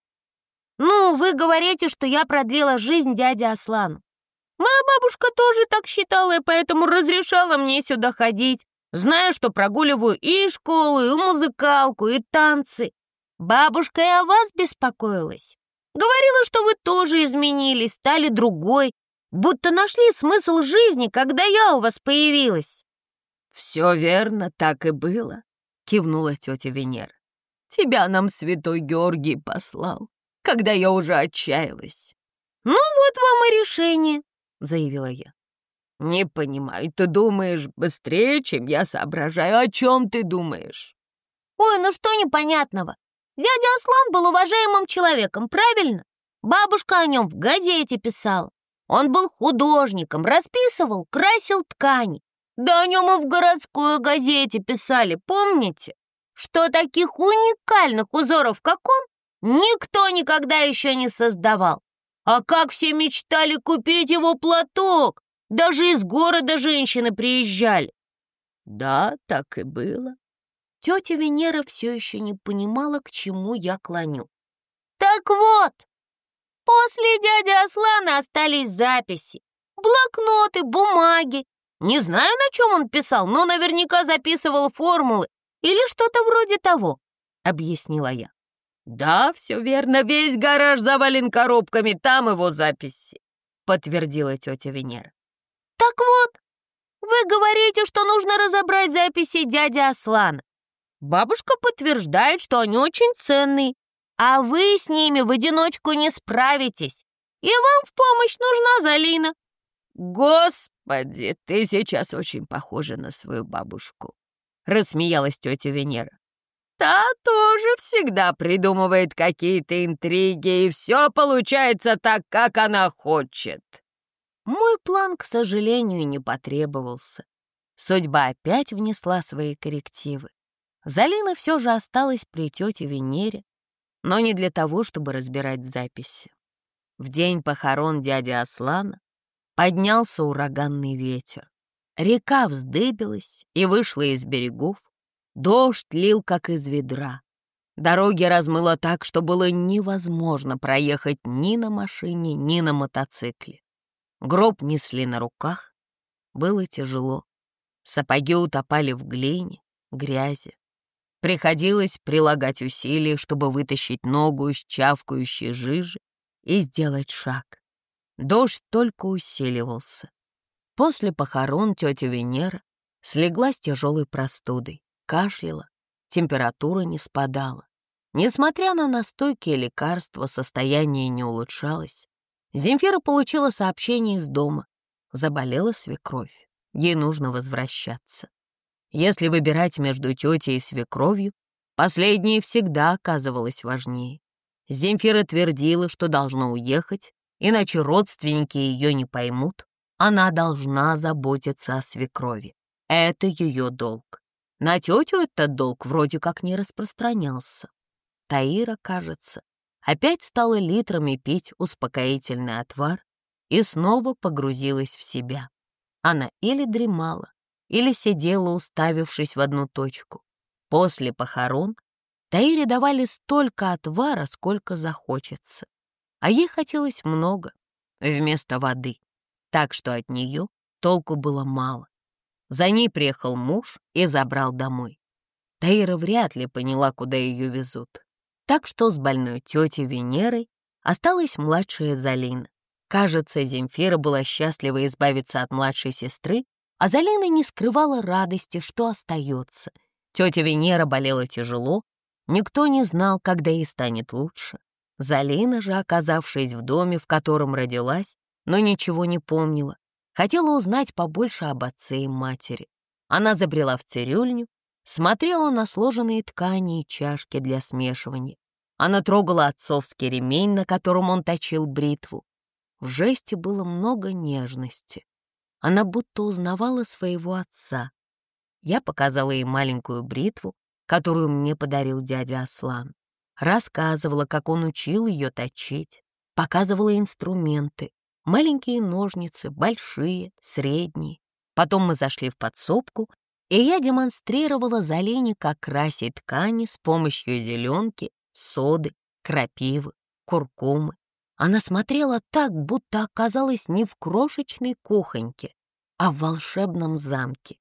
«Ну, вы говорите, что я продлила жизнь дяде Аслану. Моя бабушка тоже так считала, и поэтому разрешала мне сюда ходить, зная, что прогуливаю и школу, и музыкалку, и танцы. Бабушка и о вас беспокоилась. Говорила, что вы тоже изменились, стали другой, будто нашли смысл жизни, когда я у вас появилась». «Все верно, так и было», — кивнула тетя Венера. «Тебя нам святой Георгий послал, когда я уже отчаялась». «Ну вот вам и решение», — заявила я. «Не понимаю, ты думаешь быстрее, чем я соображаю. О чем ты думаешь?» «Ой, ну что непонятного? Дядя Аслан был уважаемым человеком, правильно? Бабушка о нем в газете писала. Он был художником, расписывал, красил ткани. Да о нем и в городской газете писали, помните? Что таких уникальных узоров, как он, никто никогда еще не создавал. А как все мечтали купить его платок! Даже из города женщины приезжали». «Да, так и было». Тетя Венера все еще не понимала, к чему я клоню. «Так вот, после дяди Аслана остались записи, блокноты, бумаги. Не знаю, на чем он писал, но наверняка записывал формулы или что-то вроде того», — объяснила я. «Да, все верно, весь гараж завален коробками, там его записи», — подтвердила тетя Венера. «Так вот, вы говорите, что нужно разобрать записи дяди Аслана. Бабушка подтверждает, что они очень ценные, а вы с ними в одиночку не справитесь, и вам в помощь нужна Залина». «Господи, ты сейчас очень похожа на свою бабушку», — рассмеялась тетя Венера. «Та тоже всегда придумывает какие-то интриги, и все получается так, как она хочет». Мой план, к сожалению, не потребовался. Судьба опять внесла свои коррективы. Залина все же осталась при тете Венере, но не для того, чтобы разбирать записи. В день похорон дяди Аслана поднялся ураганный ветер. Река вздыбилась и вышла из берегов. Дождь лил, как из ведра. Дороги размыло так, что было невозможно проехать ни на машине, ни на мотоцикле. Гроб несли на руках. Было тяжело. Сапоги утопали в глине, грязи. Приходилось прилагать усилия, чтобы вытащить ногу из чавкающей жижи и сделать шаг. Дождь только усиливался. После похорон тетя Венера слегла с тяжелой простудой, кашляла, температура не спадала. Несмотря на настойки и лекарства, состояние не улучшалось. Земфира получила сообщение из дома. Заболела свекровь. Ей нужно возвращаться. Если выбирать между тетей и свекровью, последняя всегда оказывалась важнее. Земфира твердила, что должна уехать, иначе родственники ее не поймут. Она должна заботиться о свекрови. Это ее долг. На тетю этот долг вроде как не распространялся. Таира, кажется, опять стала литрами пить успокоительный отвар и снова погрузилась в себя. Она или дремала, или сидела, уставившись в одну точку. После похорон Таире давали столько отвара, сколько захочется, а ей хотелось много вместо воды, так что от нее толку было мало. За ней приехал муж и забрал домой. Таира вряд ли поняла, куда ее везут. Так что с больной тетей Венерой осталась младшая Залина. Кажется, Земфира была счастлива избавиться от младшей сестры, а Залина не скрывала радости, что остается. Тетя Венера болела тяжело, никто не знал, когда ей станет лучше. Залина же, оказавшись в доме, в котором родилась, но ничего не помнила, хотела узнать побольше об отце и матери. Она забрела в цирюльню, смотрела на сложенные ткани и чашки для смешивания. Она трогала отцовский ремень, на котором он точил бритву. В жесте было много нежности. Она будто узнавала своего отца. Я показала ей маленькую бритву, которую мне подарил дядя Аслан. Рассказывала, как он учил ее точить. Показывала инструменты. Маленькие ножницы, большие, средние. Потом мы зашли в подсобку, и я демонстрировала Залине, как красить ткани с помощью зеленки, соды, крапивы, куркумы. Она смотрела так, будто оказалась не в крошечной кухоньке, а в волшебном замке.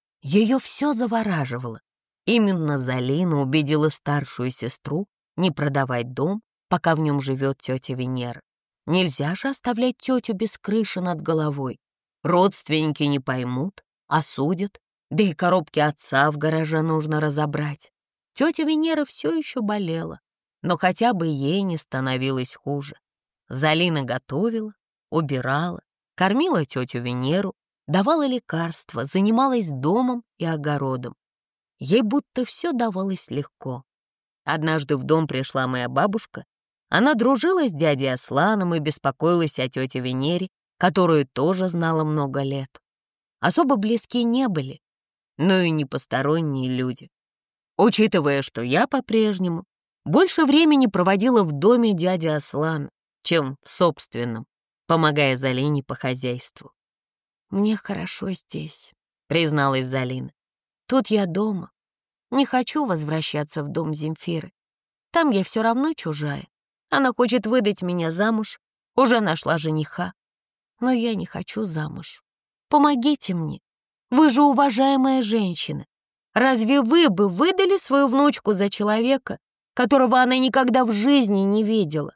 Ее все завораживало. Именно Залина убедила старшую сестру не продавать дом, пока в нем живет тетя Венера. Нельзя же оставлять тетю без крыши над головой. Родственники не поймут, осудят, да и коробки отца в гараже нужно разобрать. Тетя Венера все еще болела, но хотя бы ей не становилось хуже. Залина готовила, убирала, кормила тетю Венеру, давала лекарства, занималась домом и огородом. Ей будто все давалось легко. Однажды в дом пришла моя бабушка. Она дружила с дядей Асланом и беспокоилась о тете Венере, которую тоже знала много лет. Особо близки не были, но и не посторонние люди. Учитывая, что я по-прежнему больше времени проводила в доме дяди Аслана, чем в собственном, помогая Залине по хозяйству. «Мне хорошо здесь», — призналась Залина. «Тут я дома. Не хочу возвращаться в дом Земфиры. Там я все равно чужая. Она хочет выдать меня замуж, уже нашла жениха. Но я не хочу замуж. Помогите мне. Вы же уважаемая женщина. Разве вы бы выдали свою внучку за человека, которого она никогда в жизни не видела?»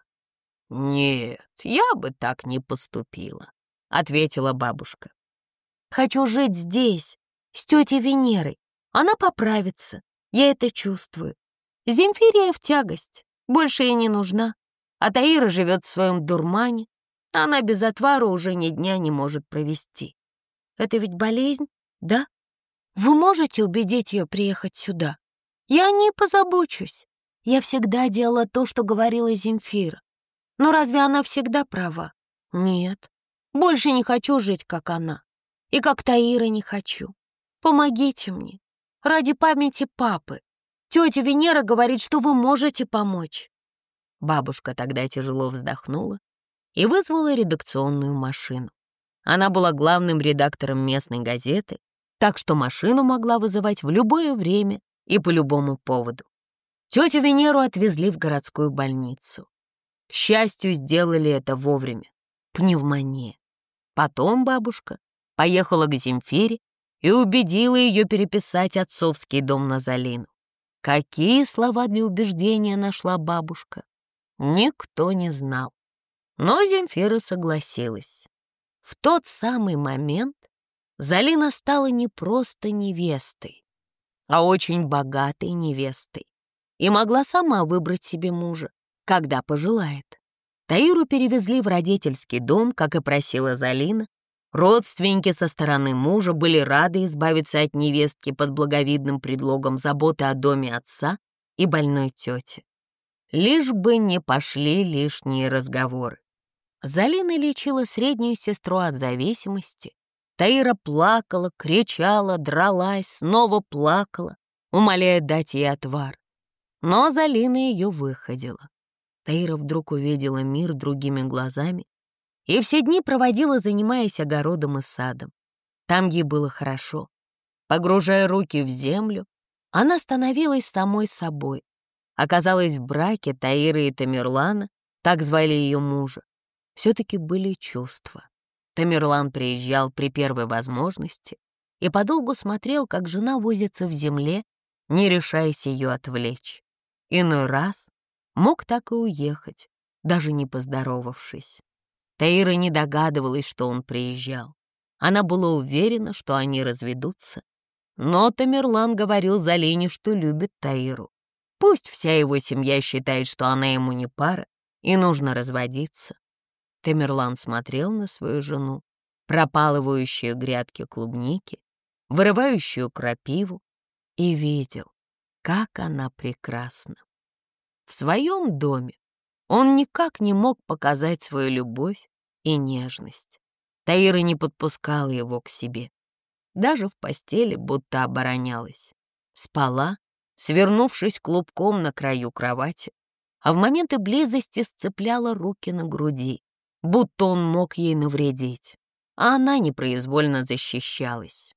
«Нет, я бы так не поступила», — ответила бабушка. «Хочу жить здесь, с тетей Венерой. Она поправится, я это чувствую. Земфирия в тягость, больше ей не нужна. А Таира живет в своем дурмане. Она без отвара уже ни дня не может провести. Это ведь болезнь, да? Вы можете убедить ее приехать сюда? Я о ней позабочусь. Я всегда делала то, что говорила Земфира. Но разве она всегда права? Нет. Больше не хочу жить, как она. И как Таира не хочу. Помогите мне. Ради памяти папы. Тетя Венера говорит, что вы можете помочь». Бабушка тогда тяжело вздохнула и вызвала редакционную машину. Она была главным редактором местной газеты, так что машину могла вызывать в любое время и по любому поводу. Тетю Венеру отвезли в городскую больницу. К счастью, сделали это вовремя. Пневмония. Потом бабушка поехала к Земфире и убедила ее переписать отцовский дом на Залину. Какие слова для убеждения нашла бабушка, никто не знал. Но Земфира согласилась. В тот самый момент Залина стала не просто невестой, а очень богатой невестой и могла сама выбрать себе мужа, когда пожелает. Таиру перевезли в родительский дом, как и просила Залина. Родственники со стороны мужа были рады избавиться от невестки под благовидным предлогом заботы о доме отца и больной тете. Лишь бы не пошли лишние разговоры. Залина лечила среднюю сестру от зависимости. Таира плакала, кричала, дралась, снова плакала, умоляя дать ей отвар. Но Залина ее выходила. Таира вдруг увидела мир другими глазами и все дни проводила, занимаясь огородом и садом. Там ей было хорошо. Погружая руки в землю, она становилась самой собой. Оказалась в браке Таиры и Тамерлана, так звали ее мужа. Все-таки были чувства. Тамерлан приезжал при первой возможности и подолгу смотрел, как жена возится в земле, не решаясь ее отвлечь. Иной раз мог так и уехать, даже не поздоровавшись. Таира не догадывалась, что он приезжал. Она была уверена, что они разведутся. Но Тамерлан говорил Залине, что любит Таиру. Пусть вся его семья считает, что она ему не пара, и нужно разводиться. Тамерлан смотрел на свою жену, пропалывающую грядки клубники, вырывающую крапиву, и видел, как она прекрасна. В своем доме он никак не мог показать свою любовь и нежность. Таира не подпускала его к себе. Даже в постели будто оборонялась. Спала, свернувшись клубком на краю кровати, а в моменты близости сцепляла руки на груди, будто он мог ей навредить, а она непроизвольно защищалась.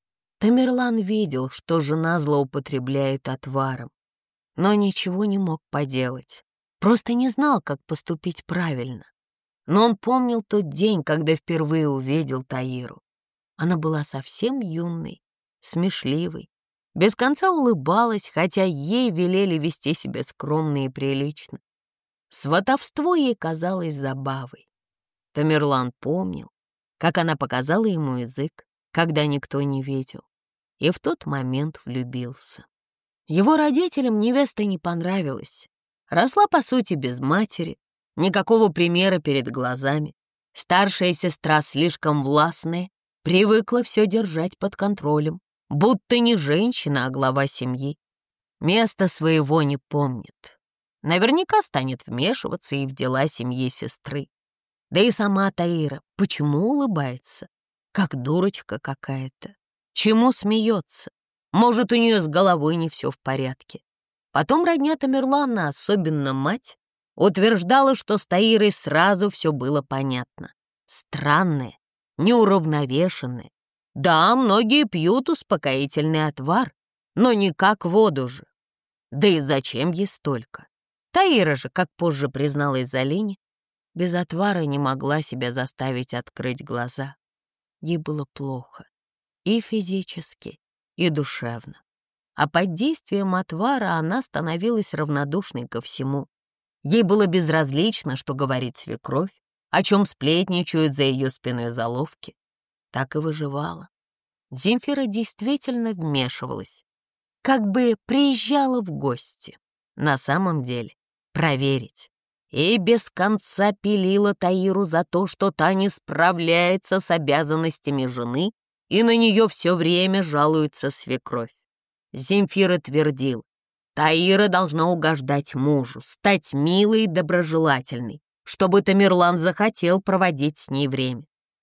Тамерлан видел, что жена злоупотребляет отваром, но ничего не мог поделать, просто не знал, как поступить правильно. Но он помнил тот день, когда впервые увидел Таиру. Она была совсем юной, смешливой, без конца улыбалась, хотя ей велели вести себя скромно и прилично. Сватовство ей казалось забавой. Тамерлан помнил, как она показала ему язык, когда никто не видел, и в тот момент влюбился. Его родителям невеста не понравилась. Росла, по сути, без матери, никакого примера перед глазами. Старшая сестра слишком властная, привыкла все держать под контролем, будто не женщина, а глава семьи. Места своего не помнит. Наверняка станет вмешиваться и в дела семьи сестры. Да и сама Таира почему улыбается? Как дурочка какая-то. Чему смеется? Может, у нее с головой не все в порядке. Потом родня Тамерлана, особенно мать, утверждала, что с Таирой сразу все было понятно. Странное, неуравновешенное. Да, многие пьют успокоительный отвар, но не как воду же. Да и зачем ей столько? Таира же, как позже призналась Залине, без отвара не могла себя заставить открыть глаза. Ей было плохо и физически, и душевно. А под действием отвара она становилась равнодушной ко всему. Ей было безразлично, что говорит свекровь, о чем сплетничают за ее спиной заловки. Так и выживала. Земфира действительно вмешивалась, как бы приезжала в гости. На самом деле проверить. И без конца пилила Таиру за то, что та не справляется с обязанностями жены, и на нее все время жалуется свекровь. Земфира твердила, Таира должна угождать мужу, стать милой и доброжелательной, чтобы Тамерлан захотел проводить с ней время.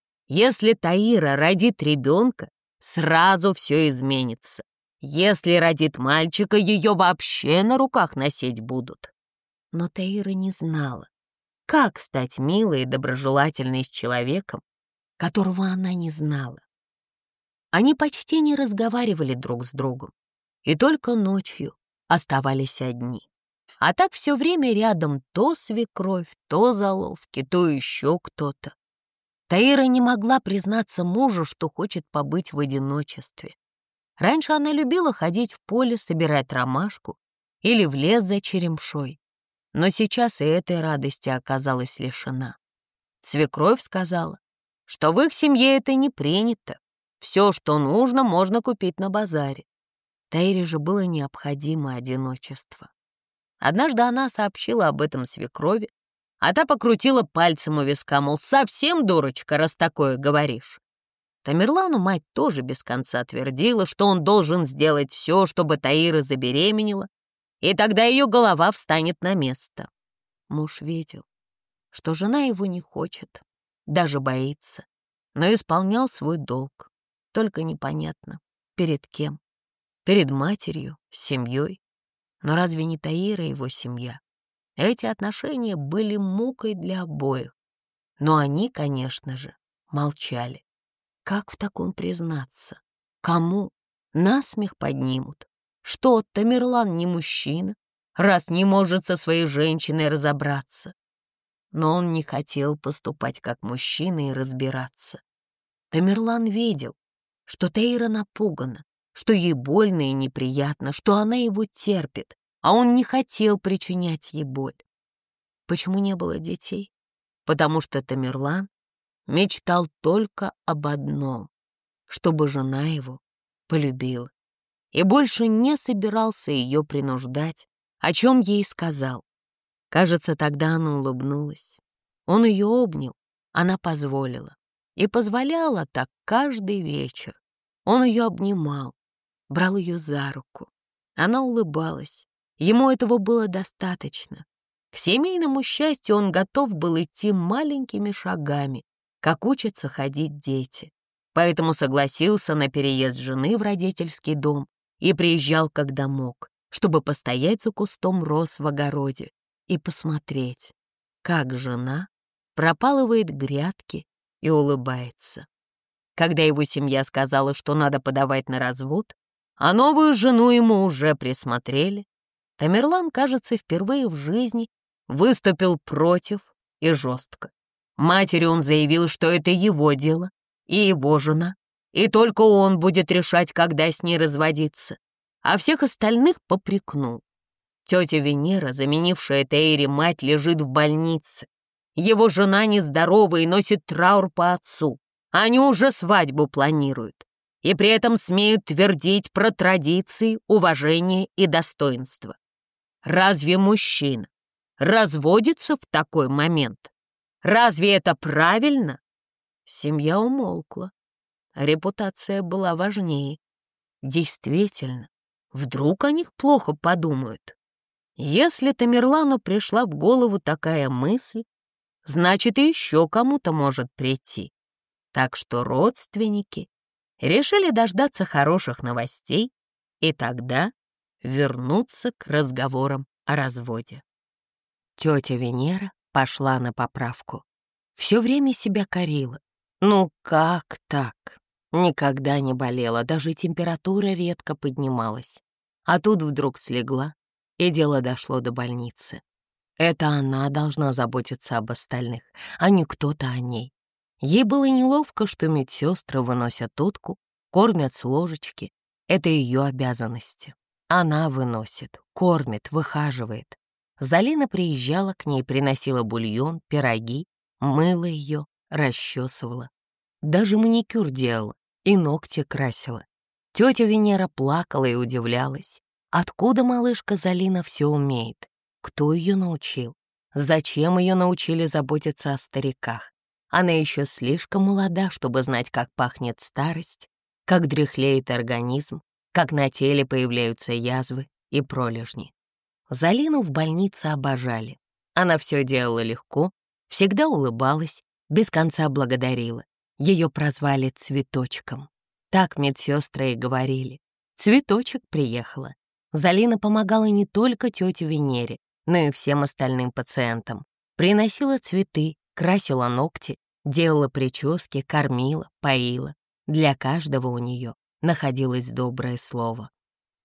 Если Таира родит ребенка, сразу все изменится. Если родит мальчика, ее вообще на руках носить будут. Но Таира не знала, как стать милой и доброжелательной с человеком, которого она не знала. Они почти не разговаривали друг с другом, и только ночью, оставались одни. А так все время рядом то свекровь, то заловки, то еще кто-то. Таира не могла признаться мужу, что хочет побыть в одиночестве. Раньше она любила ходить в поле, собирать ромашку или в лес за черемшой, но сейчас и этой радости оказалась лишена. Свекровь сказала, что в их семье это не принято. Все, что нужно, можно купить на базаре. Таире же было необходимо одиночество. Однажды она сообщила об этом свекрови, а та покрутила пальцем у виска, мол, совсем дурочка, раз такое говоришь. Тамерлану мать тоже без конца твердила, что он должен сделать все, чтобы Таира забеременела, и тогда ее голова встанет на место. Муж видел, что жена его не хочет, даже боится, но исполнял свой долг. Только непонятно, перед кем? Перед матерью, семьей. Но разве не Таира его семья? Эти отношения были мукой для обоих. Но они, конечно же, молчали. Как в таком признаться? Кому? Насмех поднимут. Что, Тамерлан не мужчина, раз не может со своей женщиной разобраться? Но он не хотел поступать как мужчина и разбираться. Тамерлан видел, что Таира напугана, что ей больно и неприятно, что она его терпит, а он не хотел причинять ей боль. Почему не было детей? Потому что Тамерлан мечтал только об одном, чтобы жена его полюбила, и больше не собирался ее принуждать, о чем ей сказал. Кажется, тогда она улыбнулась. Он ее обнял, она позволила. И позволяла так каждый вечер. Он ее обнимал, брал ее за руку. Она улыбалась. Ему этого было достаточно. К семейному счастью он готов был идти маленькими шагами, как учатся ходить дети. Поэтому согласился на переезд жены в родительский дом и приезжал, когда мог, чтобы постоять за кустом роз в огороде и посмотреть, как жена пропалывает грядки и улыбается. Когда его семья сказала, что надо подавать на развод, а новую жену ему уже присмотрели, Тамерлан, кажется, впервые в жизни выступил против и жестко. Матери он заявил, что это его дело и его жена, и только он будет решать, когда с ней разводиться, а всех остальных попрекнул. Тетя Венера, заменившая Таире мать, лежит в больнице. Его жена нездорова и носит траур по отцу. Они уже свадьбу планируют. И при этом смеют твердить про традиции, уважение и достоинство. Разве мужчина разводится в такой момент? Разве это правильно? Семья умолкла. Репутация была важнее. Действительно, вдруг о них плохо подумают. Если Тамерлану пришла в голову такая мысль, значит, и еще кому-то может прийти. Так что родственники решили дождаться хороших новостей и тогда вернуться к разговорам о разводе. Тетя Венера пошла на поправку. Все время себя корила. Ну как так? Никогда не болела, даже температура редко поднималась. А тут вдруг слегла, и дело дошло до больницы. Это она должна заботиться об остальных, а не кто-то о ней. Ей было неловко, что медсестры выносят утку, кормят с ложечки. Это ее обязанности. Она выносит, кормит, выхаживает. Залина приезжала к ней, приносила бульон, пироги, мыла ее, расчесывала. Даже маникюр делала и ногти красила. Тетя Венера плакала и удивлялась. Откуда малышка Залина все умеет? Кто ее научил? Зачем ее научили заботиться о стариках? Она еще слишком молода, чтобы знать, как пахнет старость, как дряхлеет организм, как на теле появляются язвы и пролежни. Залину в больнице обожали. Она все делала легко, всегда улыбалась, без конца благодарила. Ее прозвали «Цветочком». Так медсестры и говорили. Цветочек приехала. Залина помогала не только тете Венере, но и всем остальным пациентам. Приносила цветы, красила ногти, делала прически, кормила, поила. Для каждого у нее находилось доброе слово.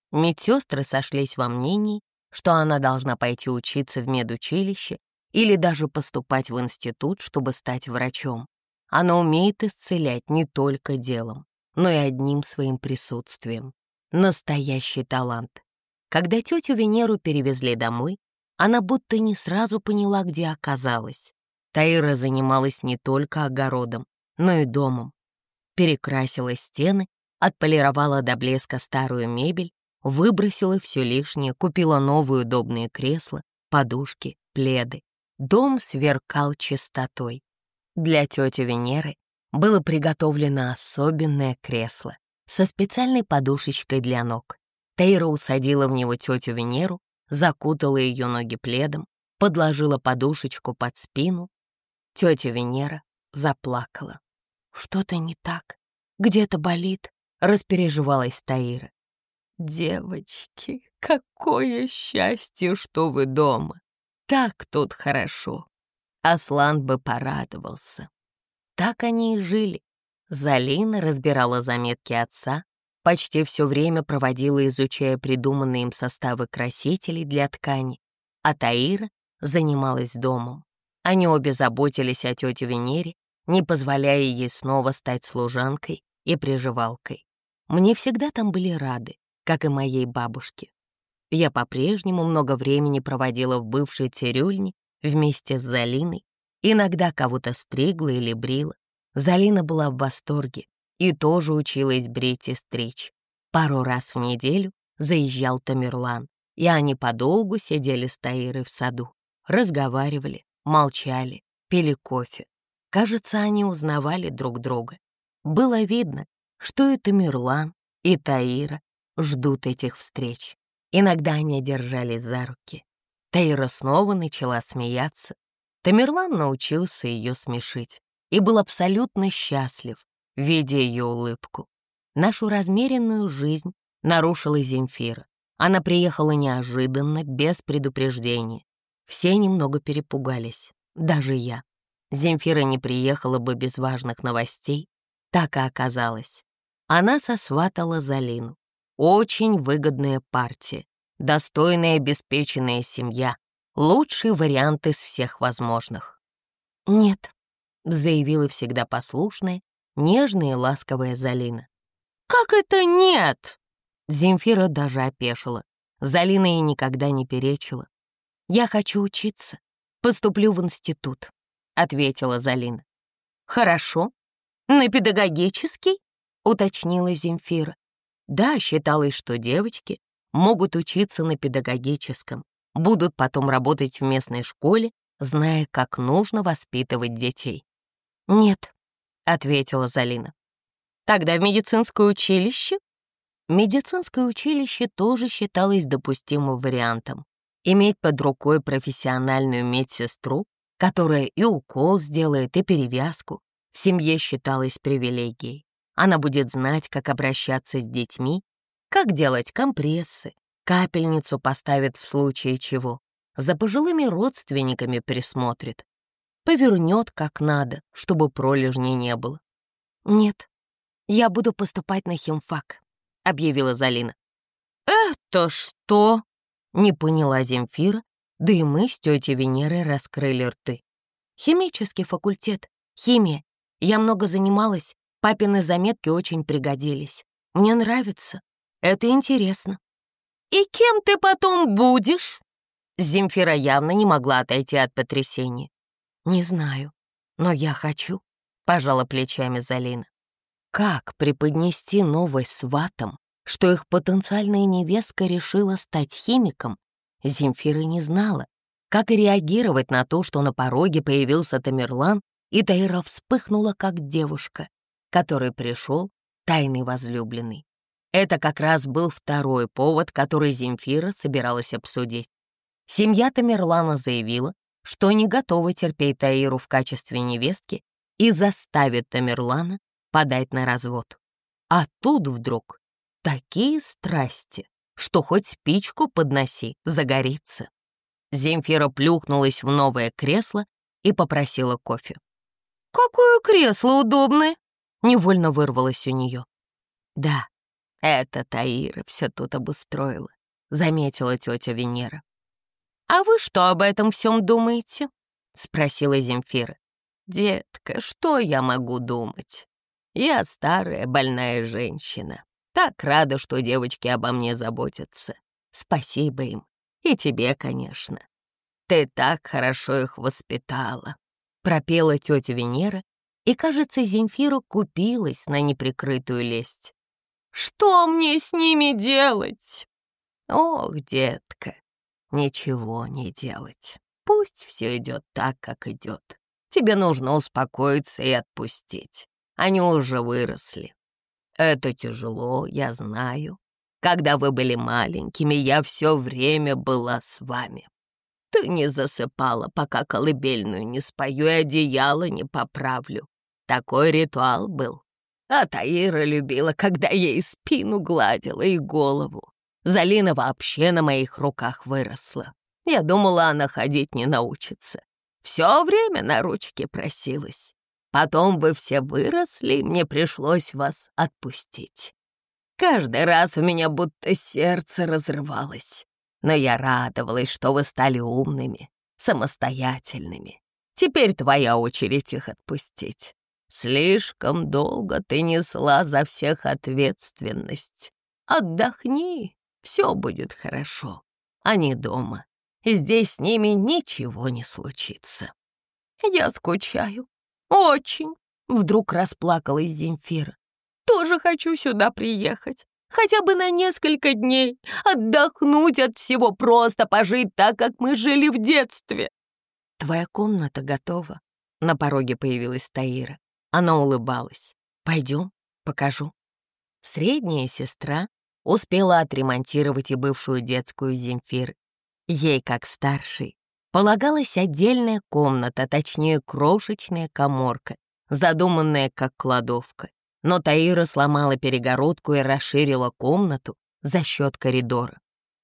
Медсестры сошлись во мнении, что она должна пойти учиться в медучилище или даже поступать в институт, чтобы стать врачом. Она умеет исцелять не только делом, но и одним своим присутствием. Настоящий талант. Когда тетю Венеру перевезли домой, она будто не сразу поняла, где оказалась. Таира занималась не только огородом, но и домом. Перекрасила стены, отполировала до блеска старую мебель, выбросила все лишнее, купила новые удобные кресла, подушки, пледы. Дом сверкал чистотой. Для тети Венеры было приготовлено особенное кресло со специальной подушечкой для ног. Таира усадила в него тетю Венеру, закутала ее ноги пледом, подложила подушечку под спину. Тетя Венера заплакала. «Что-то не так, где-то болит», — распереживалась Таира. «Девочки, какое счастье, что вы дома! Так тут хорошо!» Аслан бы порадовался. Так они и жили. Залина разбирала заметки отца, почти все время проводила, изучая придуманные им составы красителей для ткани, а Таира занималась домом. Они обе заботились о тете Венере, не позволяя ей снова стать служанкой и приживалкой. Мне всегда там были рады, как и моей бабушке. Я по-прежнему много времени проводила в бывшей цирюльне вместе с Залиной, иногда кого-то стригла или брила. Залина была в восторге и тоже училась брить и стричь. Пару раз в неделю заезжал Тамерлан, и они подолгу сидели с Таирой в саду, разговаривали, молчали, пили кофе. Кажется, они узнавали друг друга. Было видно, что и Тамерлан, и Таира ждут этих встреч. Иногда они держались за руки. Таира снова начала смеяться. Тамерлан научился ее смешить и был абсолютно счастлив, видя ее улыбку. Нашу размеренную жизнь нарушила Земфира. Она приехала неожиданно, без предупреждения. Все немного перепугались, даже я. Земфира не приехала бы без важных новостей, так и оказалось. Она сосватала Залину. Очень выгодная партия, достойная обеспеченная семья, лучший вариант из всех возможных. «Нет», — заявила всегда послушная, нежная и ласковая Залина. «Как это нет?» Земфира даже опешила. Залина ей никогда не перечила. «Я хочу учиться, поступлю в институт», — ответила Залина. «Хорошо. На педагогический?» — уточнила Земфира. Да, считалось, что девочки могут учиться на педагогическом, будут потом работать в местной школе, зная, как нужно воспитывать детей. «Нет», — ответила Залина. «Тогда в медицинское училище?» Медицинское училище тоже считалось допустимым вариантом. Иметь под рукой профессиональную медсестру, которая и укол сделает, и перевязку, в семье считалось привилегией. Она будет знать, как обращаться с детьми, как делать компрессы, капельницу поставит в случае чего, за пожилыми родственниками присмотрит, повернет как надо, чтобы пролежней не было. «Нет, я буду поступать на химфак», — объявила Залина. «Это что?» — не поняла Земфира, да и мы с тетей Венерой раскрыли рты. «Химический факультет, химия. Я много занималась, папины заметки очень пригодились. Мне нравится, это интересно». «И кем ты потом будешь?» Земфира явно не могла отойти от потрясения. «Не знаю, но я хочу», — пожала плечами Залина. Как преподнести новость сватам, что их потенциальная невестка решила стать химиком, Земфира не знала. Как реагировать на то, что на пороге появился Тамерлан, и Таира вспыхнула, как девушка, которой пришел тайный возлюбленный. Это как раз был второй повод, который Земфира собиралась обсудить. Семья Тамерлана заявила, что не готова терпеть Таиру в качестве невестки и заставит Тамерлана подать на развод. А тут вдруг такие страсти, что хоть спичку подноси, загорится. Земфира плюхнулась в новое кресло и попросила кофе. «Какое кресло удобное!» — невольно вырвалось у нее. Да, «Это Таира все тут обустроила», — заметила тетя Венера. «А вы что об этом всем думаете?» — спросила Земфира. «Детка, что я могу думать? Я старая, больная женщина. Так рада, что девочки обо мне заботятся. Спасибо им. И тебе, конечно. Ты так хорошо их воспитала», — пропела тетя Венера, и, кажется, Земфира купилась на неприкрытую лесть. «Что мне с ними делать?» «Ох, детка, ничего не делать. Пусть все идет так, как идет. Тебе нужно успокоиться и отпустить. Они уже выросли. Это тяжело, я знаю. Когда вы были маленькими, я все время была с вами. Ты не засыпала, пока колыбельную не спою и одеяло не поправлю. Такой ритуал был. А Таира любила, когда ей спину гладила и голову. Залина вообще на моих руках выросла. Я думала, она ходить не научится. Все время на ручки просилась. Потом вы все выросли, и мне пришлось вас отпустить. Каждый раз у меня будто сердце разрывалось. Но я радовалась, что вы стали умными, самостоятельными. Теперь твоя очередь их отпустить. Слишком долго ты несла за всех ответственность. Отдохни, все будет хорошо. Они дома. Здесь с ними ничего не случится. Я скучаю. Очень. Вдруг расплакалась Земфира. Тоже хочу сюда приехать. Хотя бы на несколько дней. Отдохнуть от всего, просто пожить так, как мы жили в детстве. Твоя комната готова. На пороге появилась Таира. Она улыбалась. «Пойдем, покажу». Средняя сестра успела отремонтировать и бывшую детскую Земфиры. Ей, как старшей, полагалась отдельная комната, точнее, крошечная каморка, задуманная как кладовка. Но Таира сломала перегородку и расширила комнату за счет коридора.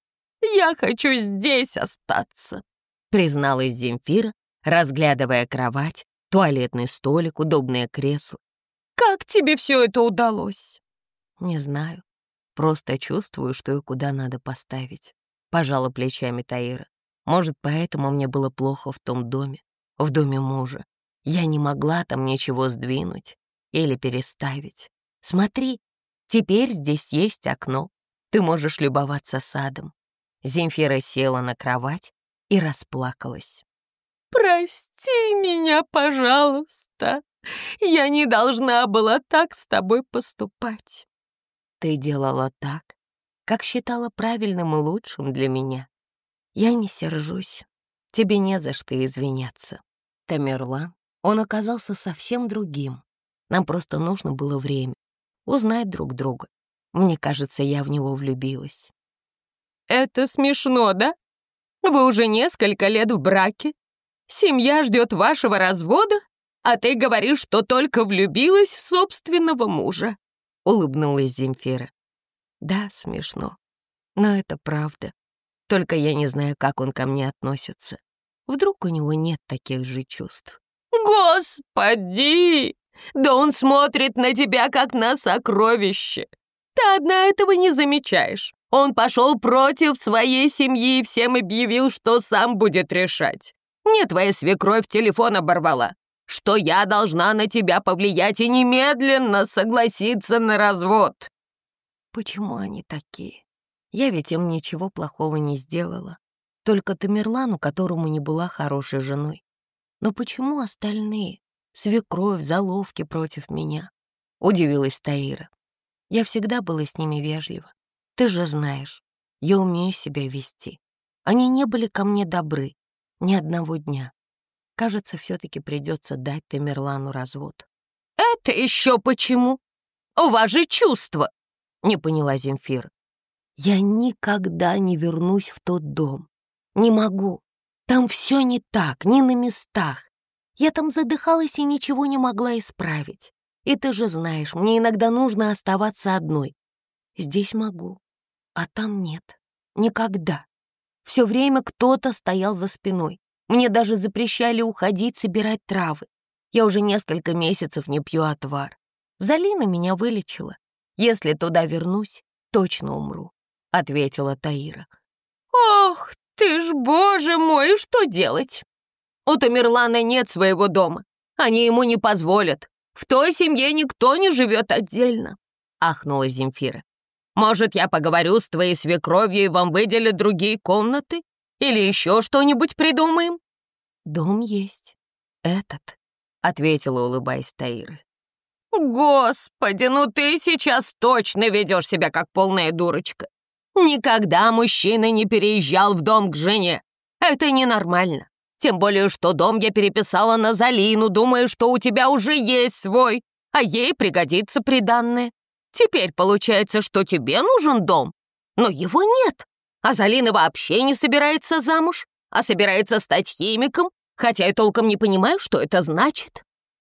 «Я хочу здесь остаться», — призналась Земфира, разглядывая кровать, туалетный столик, удобное кресло. «Как тебе все это удалось?» «Не знаю. Просто чувствую, что и куда надо поставить», — пожала плечами Таира. «Может, поэтому мне было плохо в том доме, в доме мужа. Я не могла там ничего сдвинуть или переставить. Смотри, теперь здесь есть окно. Ты можешь любоваться садом». Земфира села на кровать и расплакалась. «Прости меня, пожалуйста. Я не должна была так с тобой поступать». «Ты делала так, как считала правильным и лучшим для меня. Я не сержусь. Тебе не за что извиняться. Тамерлан, он оказался совсем другим. Нам просто нужно было время узнать друг друга. Мне кажется, я в него влюбилась». «Это смешно, да? Вы уже несколько лет в браке. Семья ждет вашего развода, а ты говоришь, что только влюбилась в собственного мужа», — улыбнулась Земфира. «Да, смешно, но это правда. Только я не знаю, как он ко мне относится. Вдруг у него нет таких же чувств». «Господи! Да он смотрит на тебя, как на сокровище. Ты одна этого не замечаешь. Он пошел против своей семьи и всем объявил, что сам будет решать. Мне твоя свекровь телефон оборвала, что я должна на тебя повлиять и немедленно согласиться на развод». «Почему они такие? Я ведь им ничего плохого не сделала. Только Тамерлану, которому не была хорошей женой. Но почему остальные? Свекровь, заловки против меня?» — удивилась Таира. «Я всегда была с ними вежлива. Ты же знаешь, я умею себя вести. Они не были ко мне добры ни одного дня. Кажется, все-таки придется дать Тамерлану развод». «Это еще почему? У вас же чувства!» — не поняла Земфира. «Я никогда не вернусь в тот дом. Не могу. Там все не так, не на местах. Я там задыхалась и ничего не могла исправить. И ты же знаешь, мне иногда нужно оставаться одной. Здесь могу, а там нет. Никогда. Все время кто-то стоял за спиной. Мне даже запрещали уходить собирать травы. Я уже несколько месяцев не пью отвар. Залина меня вылечила. Если туда вернусь, точно умру», — ответила Таира. «Ох ты ж, боже мой, и что делать? У Тамерлана нет своего дома. Они ему не позволят. В той семье никто не живет отдельно», — ахнула Земфира. «Может, я поговорю с твоей свекровью, и вам выделят другие комнаты? Или еще что-нибудь придумаем?» «Дом есть. Этот», — ответила, улыбаясь Таира. «Господи, ну ты сейчас точно ведешь себя как полная дурочка. Никогда мужчина не переезжал в дом к жене. Это ненормально. Тем более, что дом я переписала на Залину, думая, что у тебя уже есть свой, а ей пригодится приданное. Теперь получается, что тебе нужен дом, но его нет. А Залина вообще не собирается замуж, а собирается стать химиком, хотя я толком не понимаю, что это значит».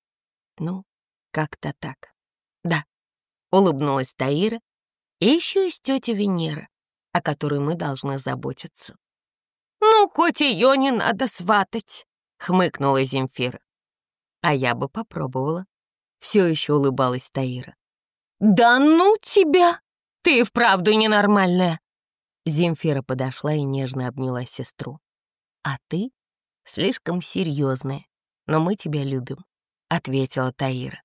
«Ну, как-то так. Да», — улыбнулась Таира. «И еще есть тетя Венера, о которой мы должны заботиться». «Ну, хоть ее не надо сватать», — хмыкнула Земфира. «А я бы попробовала», — все еще улыбалась Таира. «Да ну тебя! Ты и вправду ненормальная!» Земфира подошла и нежно обняла сестру. «А ты слишком серьезная, но мы тебя любим», — ответила Таира.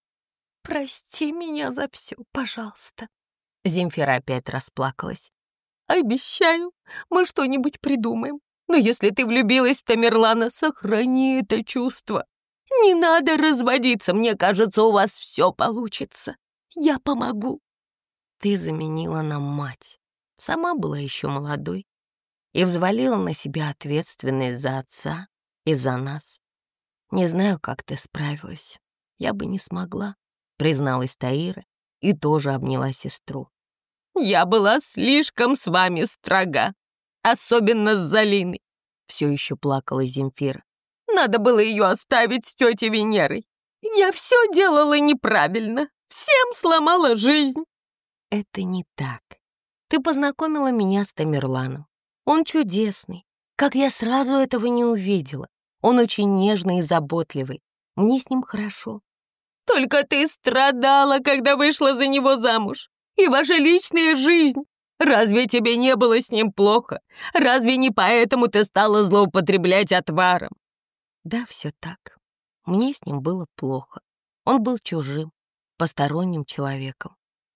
«Прости меня за все, пожалуйста». Земфира опять расплакалась. «Обещаю, мы что-нибудь придумаем. Но если ты влюбилась в Тамерлана, сохрани это чувство. Не надо разводиться, мне кажется, у вас все получится. Я помогу». «Ты заменила нам мать. Сама была еще молодой и взвалила на себя ответственность за отца и за нас. Не знаю, как ты справилась. Я бы не смогла», — призналась Таира и тоже обняла сестру. «Я была слишком с вами строга, особенно с Залиной», — все еще плакала Земфира. «Надо было ее оставить с тетей Венерой. Я все делала неправильно, всем сломала жизнь». «Это не так. Ты познакомила меня с Тамерланом. Он чудесный. Как я сразу этого не увидела. Он очень нежный и заботливый. Мне с ним хорошо». «Только ты страдала, когда вышла за него замуж. И ваша личная жизнь. Разве тебе не было с ним плохо? Разве не поэтому ты стала злоупотреблять отваром?» «Да, все так. Мне с ним было плохо. Он был чужим, посторонним человеком.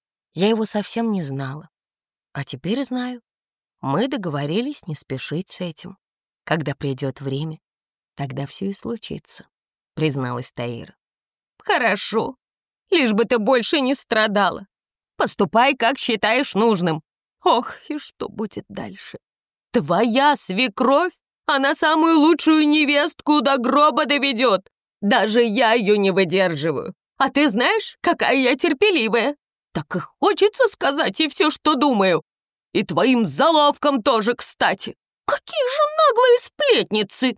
Я его совсем не знала. А теперь знаю. Мы договорились не спешить с этим. Когда придет время, тогда все и случится», — призналась Таира. «Хорошо, лишь бы ты больше не страдала. Поступай, как считаешь нужным. Ох, и что будет дальше? Твоя свекровь, она самую лучшую невестку до гроба доведет. Даже я ее не выдерживаю. А ты знаешь, какая я терпеливая. Так и хочется сказать ей все, что думаю. И твоим заловкам тоже, кстати. Какие же наглые сплетницы!»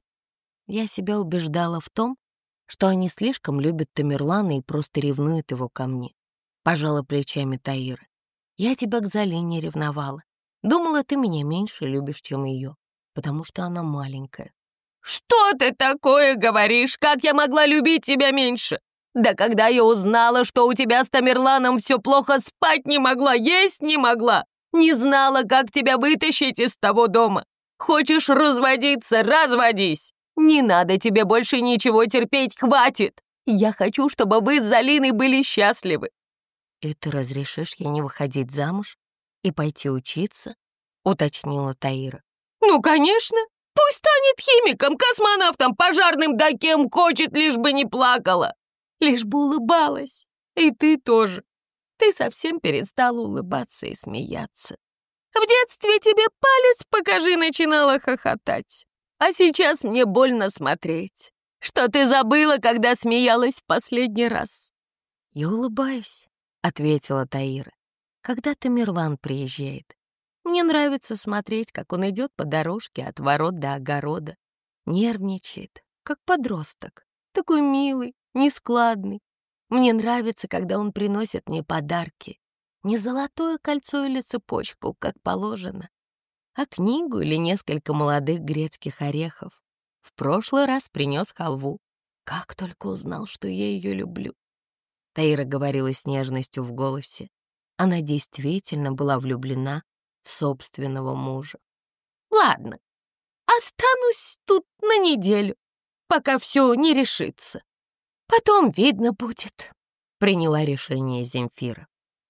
Я себя убеждала в том, что они слишком любят Тамерлана и просто ревнуют его ко мне. Пожала плечами Таира. Я тебя к Залине ревновала. Думала, ты меня меньше любишь, чем ее, потому что она маленькая. «Что ты такое говоришь? Как я могла любить тебя меньше? Да когда я узнала, что у тебя с Тамерланом все плохо, спать не могла, есть не могла. Не знала, как тебя вытащить из того дома. Хочешь разводиться — разводись. Не надо тебе больше ничего терпеть, хватит. Я хочу, чтобы вы с Залиной были счастливы». «И ты разрешишь ей не выходить замуж и пойти учиться?» — уточнила Таира. «Ну, конечно. Пусть станет химиком, космонавтом, пожарным, да кем хочет, лишь бы не плакала. Лишь бы улыбалась. И ты тоже. Ты совсем перестала улыбаться и смеяться. В детстве тебе палец покажи начинала хохотать. А сейчас мне больно смотреть. Что ты забыла, когда смеялась в последний раз?» «Я улыбаюсь», — ответила Таира. «Когда Тамерлан приезжает. Мне нравится смотреть, как он идет по дорожке от ворот до огорода. Нервничает, как подросток. Такой милый, нескладный. Мне нравится, когда он приносит мне подарки. Не золотое кольцо или цепочку, как положено, а книгу или несколько молодых грецких орехов. В прошлый раз принес халву. Как только узнал, что я ее люблю». Таира говорила с нежностью в голосе. Она действительно была влюблена в собственного мужа. «Ладно, останусь тут на неделю, пока все не решится. Потом видно будет», — приняла решение Земфира.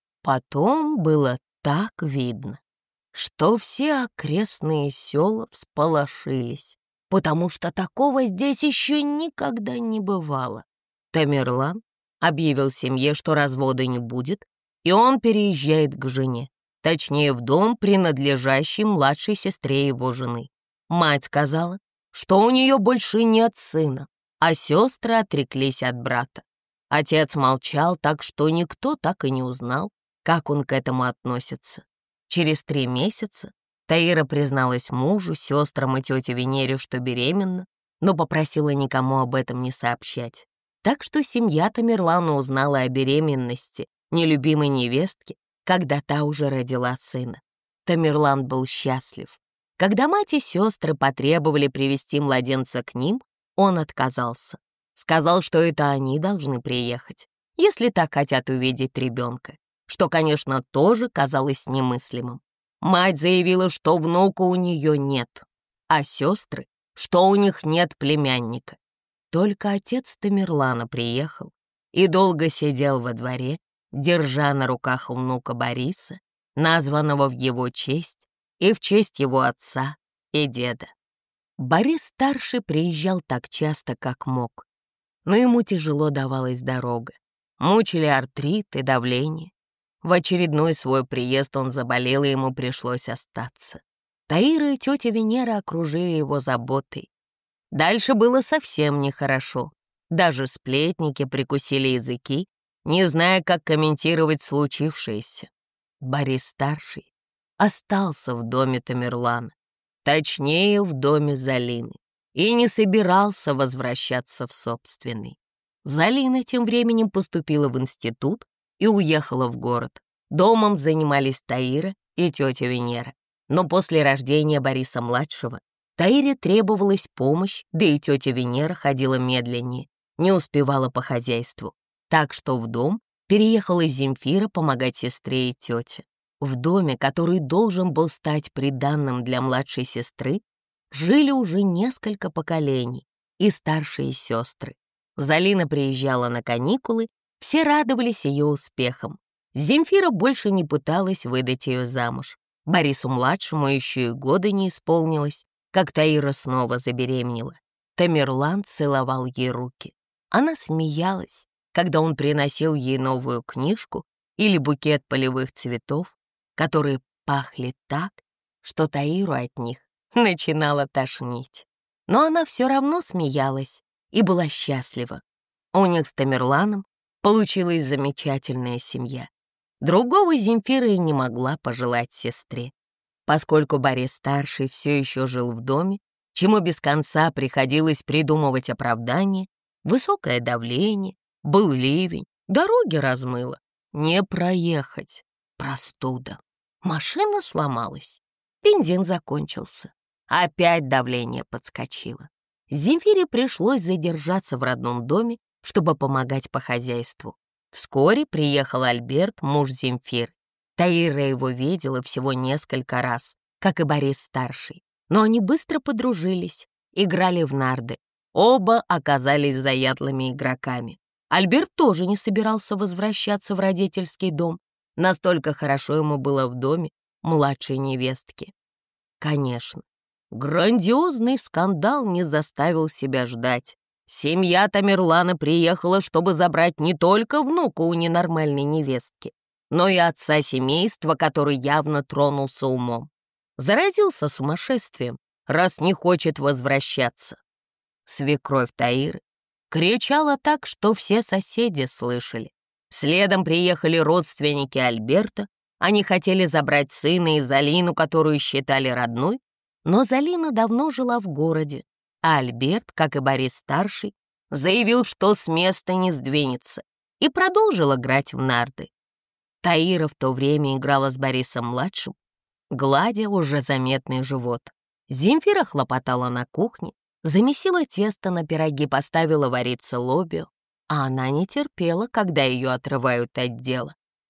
Потом было так видно, что все окрестные села всполошились, потому что такого здесь еще никогда не бывало. Тамерлан объявил семье, что развода не будет, и он переезжает к жене, точнее, в дом, принадлежащий младшей сестре его жены. Мать сказала, что у нее больше нет сына, а сестры отреклись от брата. Отец молчал, так что никто так и не узнал, как он к этому относится. Через три месяца Таира призналась мужу, сестрам и тете Венере, что беременна, но попросила никому об этом не сообщать. Так что семья Тамерлана узнала о беременности нелюбимой невестки, когда та уже родила сына. Тамерлан был счастлив. Когда мать и сестры потребовали привести младенца к ним, он отказался. Сказал, что это они должны приехать, если так хотят увидеть ребенка, что, конечно, тоже казалось немыслимым. Мать заявила, что внука у нее нет, а сестры, что у них нет племянника. Только отец Тамерлана приехал и долго сидел во дворе, держа на руках внука Бориса, названного в его честь и в честь его отца и деда. Борис-старший приезжал так часто, как мог, но ему тяжело давалась дорога. Мучили артрит и давление. В очередной свой приезд он заболел, и ему пришлось остаться. Таира и тетя Венера окружили его заботой. Дальше было совсем нехорошо. Даже сплетники прикусили языки, не зная, как комментировать случившееся. Борис-старший остался в доме Тамерлана, точнее, в доме Залины, и не собирался возвращаться в собственный. Залина тем временем поступила в институт и уехала в город. Домом занимались Таира и тетя Венера. Но после рождения Бориса-младшего Таире требовалась помощь, да и тетя Венера ходила медленнее, не успевала по хозяйству. Так что в дом переехала Земфира помогать сестре и тете. В доме, который должен был стать приданным для младшей сестры, жили уже несколько поколений и старшие сестры. Залина приезжала на каникулы, все радовались ее успехам. Земфира больше не пыталась выдать ее замуж. Борису-младшему еще и года не исполнилось, как Таира снова забеременела. Тамерлан целовал ей руки. Она смеялась, когда он приносил ей новую книжку или букет полевых цветов, которые пахли так, что Таиру от них начинало тошнить. Но она все равно смеялась и была счастлива. У них с Тамерланом получилась замечательная семья. Другого Земфира и не могла пожелать сестре. Поскольку Борис-старший все еще жил в доме, чему без конца приходилось придумывать оправдание, высокое давление, был ливень, дороги размыло, не проехать, простуда. Машина сломалась, бензин закончился, опять давление подскочило. Земфире пришлось задержаться в родном доме, чтобы помогать по хозяйству. Вскоре приехал Альберт, муж Земфиры. Таира его видела всего несколько раз, как и Борис-старший. Но они быстро подружились, играли в нарды. Оба оказались заядлыми игроками. Альберт тоже не собирался возвращаться в родительский дом. Настолько хорошо ему было в доме младшей невестки. Конечно, грандиозный скандал не заставил себя ждать. Семья Тамерлана приехала, чтобы забрать не только внука у ненормальной невестки, но и отца семейства, который явно тронулся умом. Заразился сумасшествием, раз не хочет возвращаться. Свекровь Таиры кричала так, что все соседи слышали. Следом приехали родственники Альберта. Они хотели забрать сына и Залину, которую считали родной, но Залина давно жила в городе, а Альберт, как и Борис-старший, заявил, что с места не сдвинется, и продолжил играть в нарды. Таира в то время играла с Борисом-младшим, гладя уже заметный живот. Земфира хлопотала на кухне, замесила тесто на пироги, поставила вариться лобио, а она не терпела, когда ее отрывают от дела.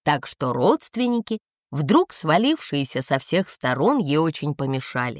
Так что родственники, вдруг свалившиеся со всех сторон, ей очень помешали.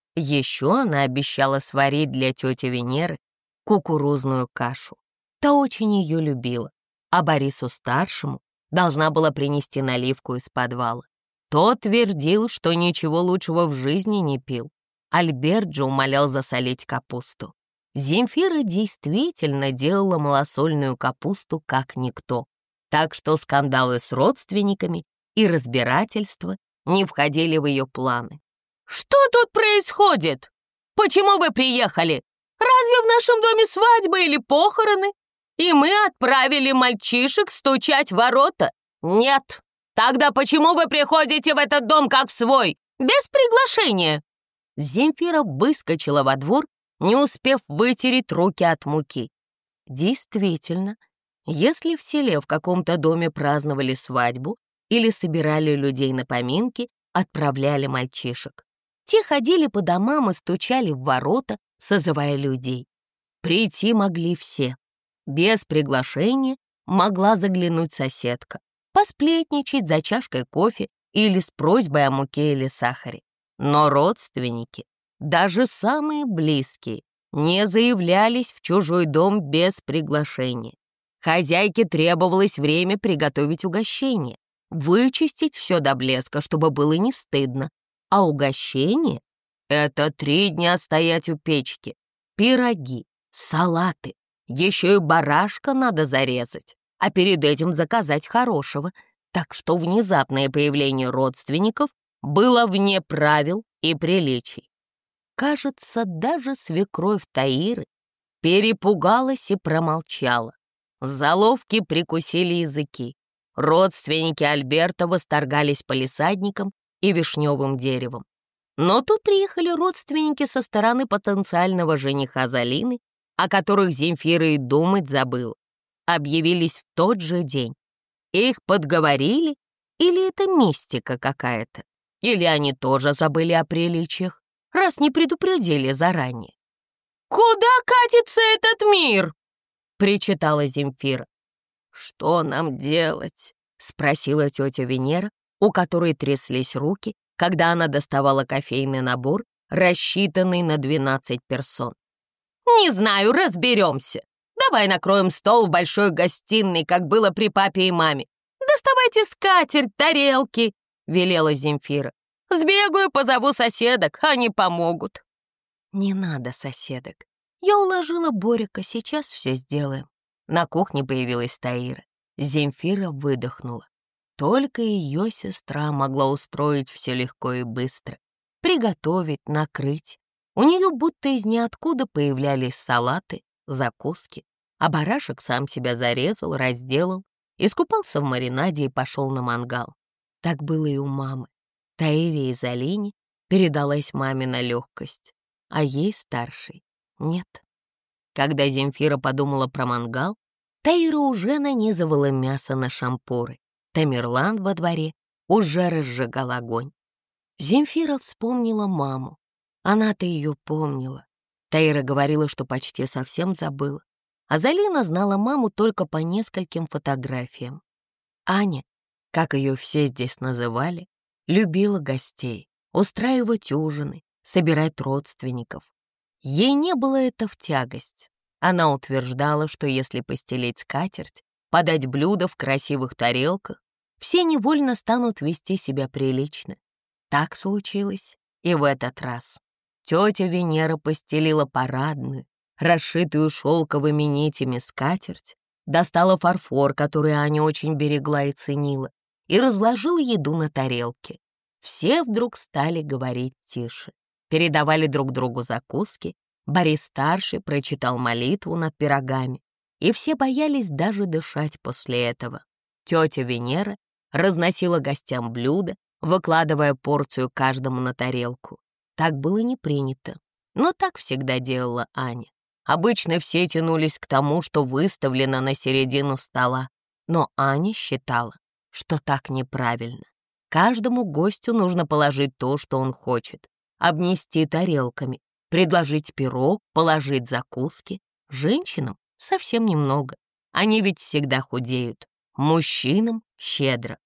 Еще она обещала сварить для тети Венеры кукурузную кашу. Та очень ее любила, а Борису-старшему должна была принести наливку из подвала. Тот твердил, что ничего лучшего в жизни не пил. Альберт же умолял засолить капусту. Земфира действительно делала малосольную капусту как никто, так что скандалы с родственниками и разбирательства не входили в ее планы. «Что тут происходит? Почему вы приехали? Разве в нашем доме свадьба или похороны? И мы отправили мальчишек стучать в ворота? Нет. Тогда почему вы приходите в этот дом как в свой, без приглашения?» Земфира выскочила во двор, не успев вытереть руки от муки. Действительно, если в селе в каком-то доме праздновали свадьбу или собирали людей на поминки, отправляли мальчишек. Те ходили по домам и стучали в ворота, созывая людей. Прийти могли все. Без приглашения могла заглянуть соседка, посплетничать за чашкой кофе или с просьбой о муке или сахаре. Но родственники, даже самые близкие, не заявлялись в чужой дом без приглашения. Хозяйке требовалось время приготовить угощение, вычистить все до блеска, чтобы было не стыдно. А угощение — это три дня стоять у печки, пироги, салаты, еще и барашка надо зарезать, а перед этим заказать хорошего, так что внезапное появление родственников было вне правил и приличий. Кажется, даже свекровь Таиры перепугалась и промолчала. Заловки прикусили языки. Родственники Альберта восторгались палисадником и вишневым деревом. Но тут приехали родственники со стороны потенциального жениха Залины, о которых Земфира и думать забыла. Объявились в тот же день. Их подговорили, или это мистика какая-то? Или они тоже забыли о приличиях, раз не предупредили заранее? «Куда катится этот мир?» — причитала Земфира. «Что нам делать?» — спросила тетя Венера, у которой тряслись руки, когда она доставала кофейный набор, рассчитанный на двенадцать персон. «Не знаю, разберемся. Давай накроем стол в большой гостиной, как было при папе и маме. Доставайте скатерть, тарелки», — велела Земфира. «Сбегаю, позову соседок, они помогут». «Не надо соседок. Я уложила Борика, сейчас все сделаем». На кухне появилась Таира. Земфира выдохнула. Только ее сестра могла устроить все легко и быстро. Приготовить, накрыть. У нее будто из ниоткуда появлялись салаты, закуски. А барашек сам себя зарезал, разделал, искупался в маринаде и пошел на мангал. Так было и у мамы. Таире и Залине передалась мамина легкость, а ей, старшей, нет. Когда Земфира подумала про мангал, Таира уже нанизывала мясо на шампуры. Тамерлан во дворе уже разжигал огонь. Земфира вспомнила маму. Она-то ее помнила. Таира говорила, что почти совсем забыла. А Залина знала маму только по нескольким фотографиям. Аня, как ее все здесь называли, любила гостей, устраивать ужины, собирать родственников. Ей не было это в тягость. Она утверждала, что если постелить скатерть, подать блюда в красивых тарелках, все невольно станут вести себя прилично. Так случилось и в этот раз. Тетя Венера постелила парадную, расшитую шелковыми нитями скатерть, достала фарфор, который Аня очень берегла и ценила, и разложила еду на тарелке. Все вдруг стали говорить тише, передавали друг другу закуски. Борис-старший прочитал молитву над пирогами, и все боялись даже дышать после этого. Тетя Венера разносила гостям блюда, выкладывая порцию каждому на тарелку. Так было не принято, но так всегда делала Аня. Обычно все тянулись к тому, что выставлено на середину стола, но Аня считала, что так неправильно. Каждому гостю нужно положить то, что он хочет, обнести тарелками, предложить пирог, положить закуски. Женщинам совсем немного, они ведь всегда худеют, мужчинам щедро.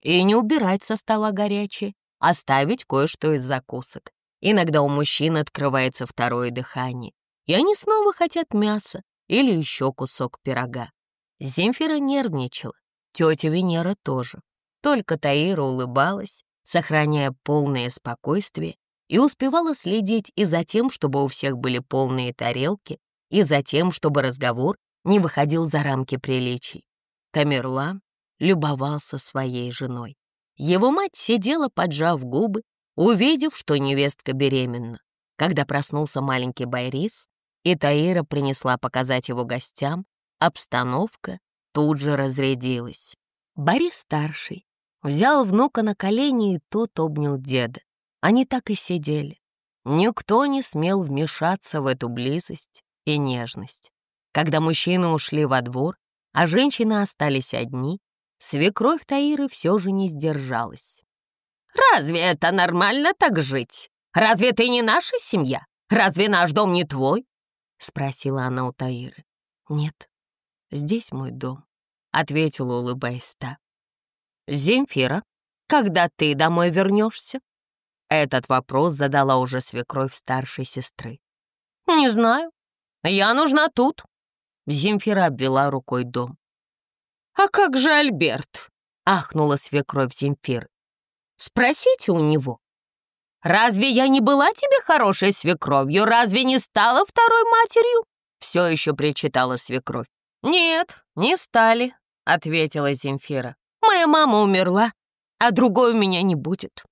И не убирать со стола горячее, оставить кое-что из закусок. Иногда у мужчин открывается второе дыхание, и они снова хотят мяса или еще кусок пирога. Земфира нервничала, тетя Венера тоже. Только Таира улыбалась, сохраняя полное спокойствие, и успевала следить и за тем, чтобы у всех были полные тарелки, и за тем, чтобы разговор не выходил за рамки приличий. Тамерлан любовался своей женой. Его мать сидела, поджав губы, увидев, что невестка беременна. Когда проснулся маленький Байрис, и Таира принесла показать его гостям, обстановка тут же разрядилась. Борис-старший взял внука на колени, и тот обнял деда. Они так и сидели. Никто не смел вмешаться в эту близость и нежность. Когда мужчины ушли во двор, а женщины остались одни, свекровь Таиры все же не сдержалась. «Разве это нормально так жить? Разве ты не наша семья? Разве наш дом не твой?» — спросила она у Таиры. «Нет, здесь мой дом», — ответила, улыбаясь та. «Земфира, когда ты домой вернешься?» Этот вопрос задала уже свекровь старшей сестры. «Не знаю. Я нужна тут». Земфира обвела рукой дом. «А как же Альберт?» — ахнула свекровь Земфиры. «Спросите у него. Разве я не была тебе хорошей свекровью? Разве не стала второй матерью?» Все еще причитала свекровь. «Нет, не стали», — ответила Земфира. «Моя мама умерла, а другой у меня не будет».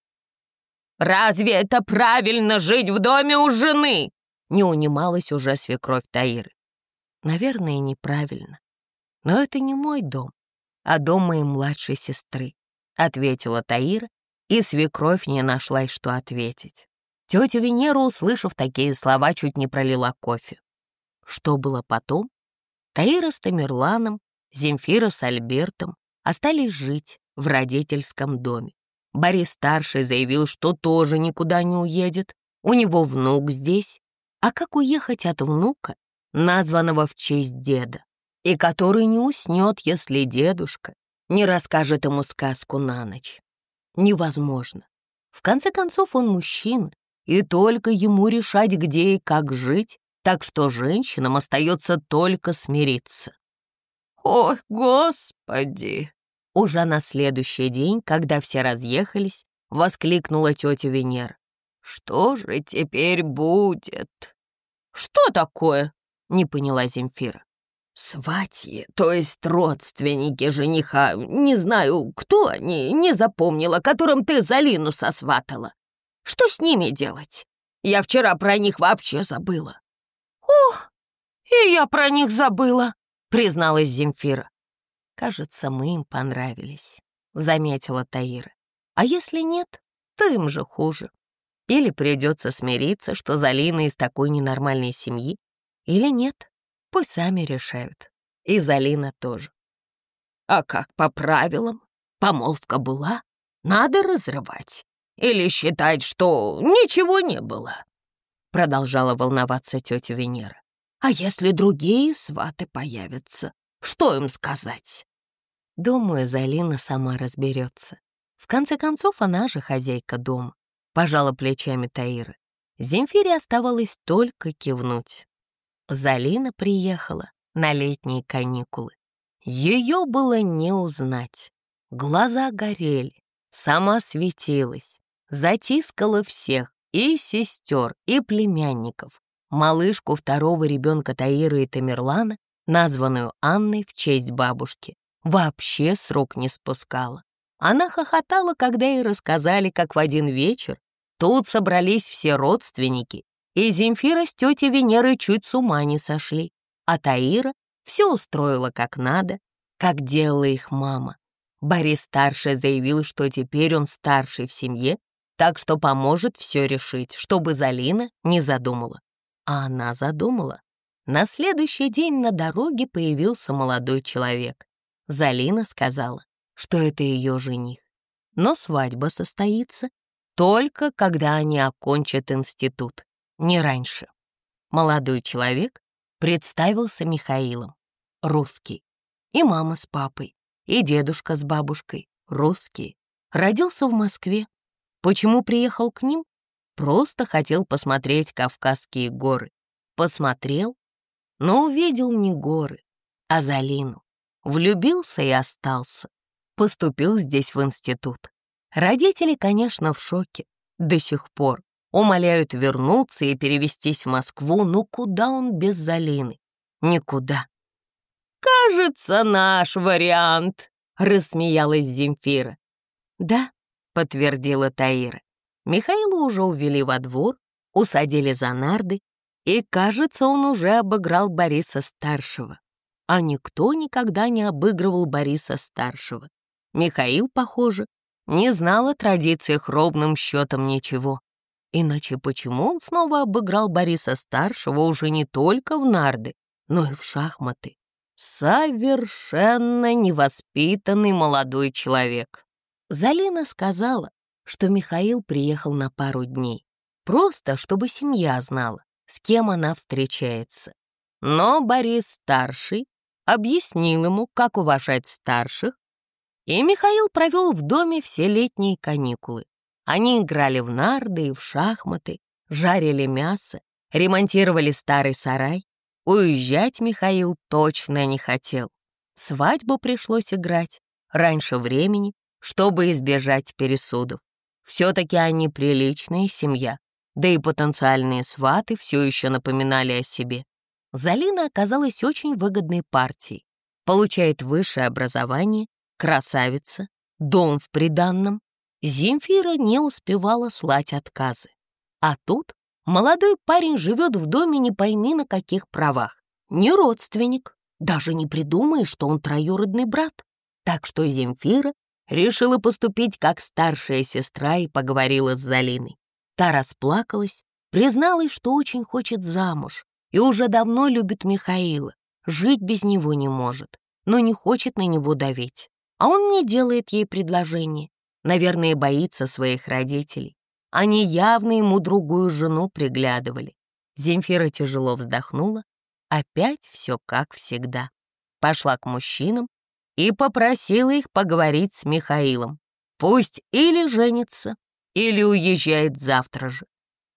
«Разве это правильно жить в доме у жены?» Не унималась уже свекровь Таиры. «Наверное, неправильно. Но это не мой дом, а дом моей младшей сестры», — ответила Таира, и свекровь не нашла, что ответить. Тетя Венера, услышав такие слова, чуть не пролила кофе. Что было потом? Таира с Тамерланом, Земфира с Альбертом остались жить в родительском доме. Борис-старший заявил, что тоже никуда не уедет, у него внук здесь. А как уехать от внука, названного в честь деда, и который не уснет, если дедушка не расскажет ему сказку на ночь? Невозможно. В конце концов, он мужчина, и только ему решать, где и как жить, так что женщинам остается только смириться. «Ой, Господи!» Уже на следующий день, когда все разъехались, воскликнула тетя Венера. «Что же теперь будет?» «Что такое?» — не поняла Земфира. «Сватьи, то есть родственники жениха, не знаю, кто они, не запомнила, которым ты Залину сосватала. Что с ними делать? Я вчера про них вообще забыла». «Ох, и я про них забыла», — призналась Земфира. «Кажется, мы им понравились», — заметила Таира. «А если нет, то им же хуже. Или придется смириться, что Залина из такой ненормальной семьи, или нет. Пусть сами решают. И Залина тоже». «А как по правилам? Помолвка была? Надо разрывать? Или считать, что ничего не было?» Продолжала волноваться тетя Венера. «А если другие сваты появятся, что им сказать?» «Думаю, Залина сама разберется. В конце концов, она же хозяйка дома», — пожала плечами Таира. Земфире оставалось только кивнуть. Залина приехала на летние каникулы. Ее было не узнать. Глаза горели, сама светилась, затискала всех, и сестер, и племянников. Малышку второго ребенка Таиры и Тамерлана, названную Анной в честь бабушки, вообще с рук не спускала. Она хохотала, когда ей рассказали, как в один вечер тут собрались все родственники, и Земфира с тетей Венерой чуть с ума не сошли, а Таира все устроила как надо, как делала их мама. Борис-старший заявил, что теперь он старший в семье, так что поможет все решить, чтобы Залина не задумала. А она задумала. На следующий день на дороге появился молодой человек. Залина сказала, что это ее жених. Но свадьба состоится только когда они окончат институт, не раньше. Молодой человек представился Михаилом, русский. И мама с папой, и дедушка с бабушкой, русские. Родился в Москве. Почему приехал к ним? Просто хотел посмотреть Кавказские горы. Посмотрел, но увидел не горы, а Залину. Влюбился и остался. Поступил здесь в институт. Родители, конечно, в шоке. До сих пор умоляют вернуться и перевестись в Москву, но куда он без Залины? Никуда. «Кажется, наш вариант», — рассмеялась Земфира. «Да», — подтвердила Таира. Михаила уже увели во двор, усадили за нарды, и, кажется, он уже обыграл Бориса-старшего. А никто никогда не обыгрывал Бориса-старшего. Михаил, похоже, не знал о традициях ровным счетом ничего. Иначе почему он снова обыграл Бориса-старшего уже не только в нарды, но и в шахматы? Совершенно невоспитанный молодой человек. Залина сказала, что Михаил приехал на пару дней, просто чтобы семья знала, с кем она встречается. Но Борис-старший объяснил ему, как уважать старших, и Михаил провел в доме все летние каникулы. Они играли в нарды и в шахматы, жарили мясо, ремонтировали старый сарай. Уезжать Михаил точно не хотел. Свадьбу пришлось играть раньше времени, чтобы избежать пересудов. Все-таки они приличная семья, да и потенциальные сваты все еще напоминали о себе. Залина оказалась очень выгодной партией. Получает высшее образование, красавица, дом в приданном. Земфира не успевала слать отказы. А тут молодой парень живет в доме не пойми на каких правах. Не родственник, даже не придумаешь, что он троюродный брат. Так что Земфира решила поступить как старшая сестра и поговорила с Залиной. Та расплакалась, призналась, что очень хочет замуж и уже давно любит Михаила, жить без него не может, но не хочет на него давить. А он не делает ей предложение. Наверное, боится своих родителей. Они явно ему другую жену приглядывали. Земфира тяжело вздохнула. Опять все как всегда. Пошла к мужчинам и попросила их поговорить с Михаилом. Пусть или женится, или уезжает завтра же.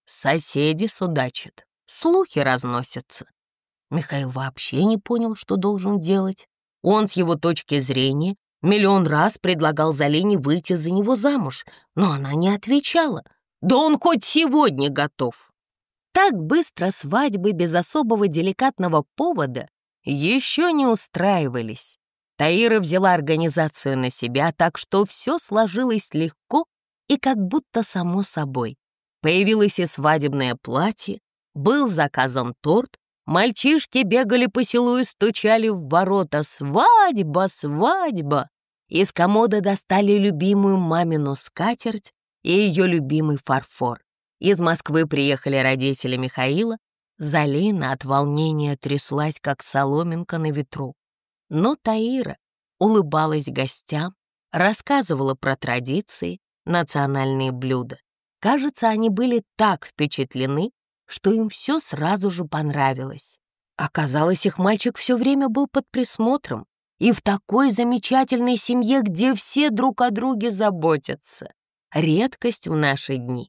Соседи судачат, слухи разносятся. Михаил вообще не понял, что должен делать. Он, с его точки зрения, миллион раз предлагал Залине выйти за него замуж, но она не отвечала. Да он хоть сегодня готов. Так быстро свадьбы без особого деликатного повода еще не устраивались. Таира взяла организацию на себя, так что все сложилось легко и как будто само собой. Появилось и свадебное платье, был заказан торт, мальчишки бегали по селу и стучали в ворота: «Свадьба, свадьба!» Из комода достали любимую мамину скатерть и ее любимый фарфор. Из Москвы приехали родители Михаила. Залина от волнения тряслась, как соломинка на ветру. Но Таира улыбалась гостям, рассказывала про традиции, национальные блюда. Кажется, они были так впечатлены, что им все сразу же понравилось. Оказалось, их мальчик все время был под присмотром и в такой замечательной семье, где все друг о друге заботятся. Редкость в наши дни.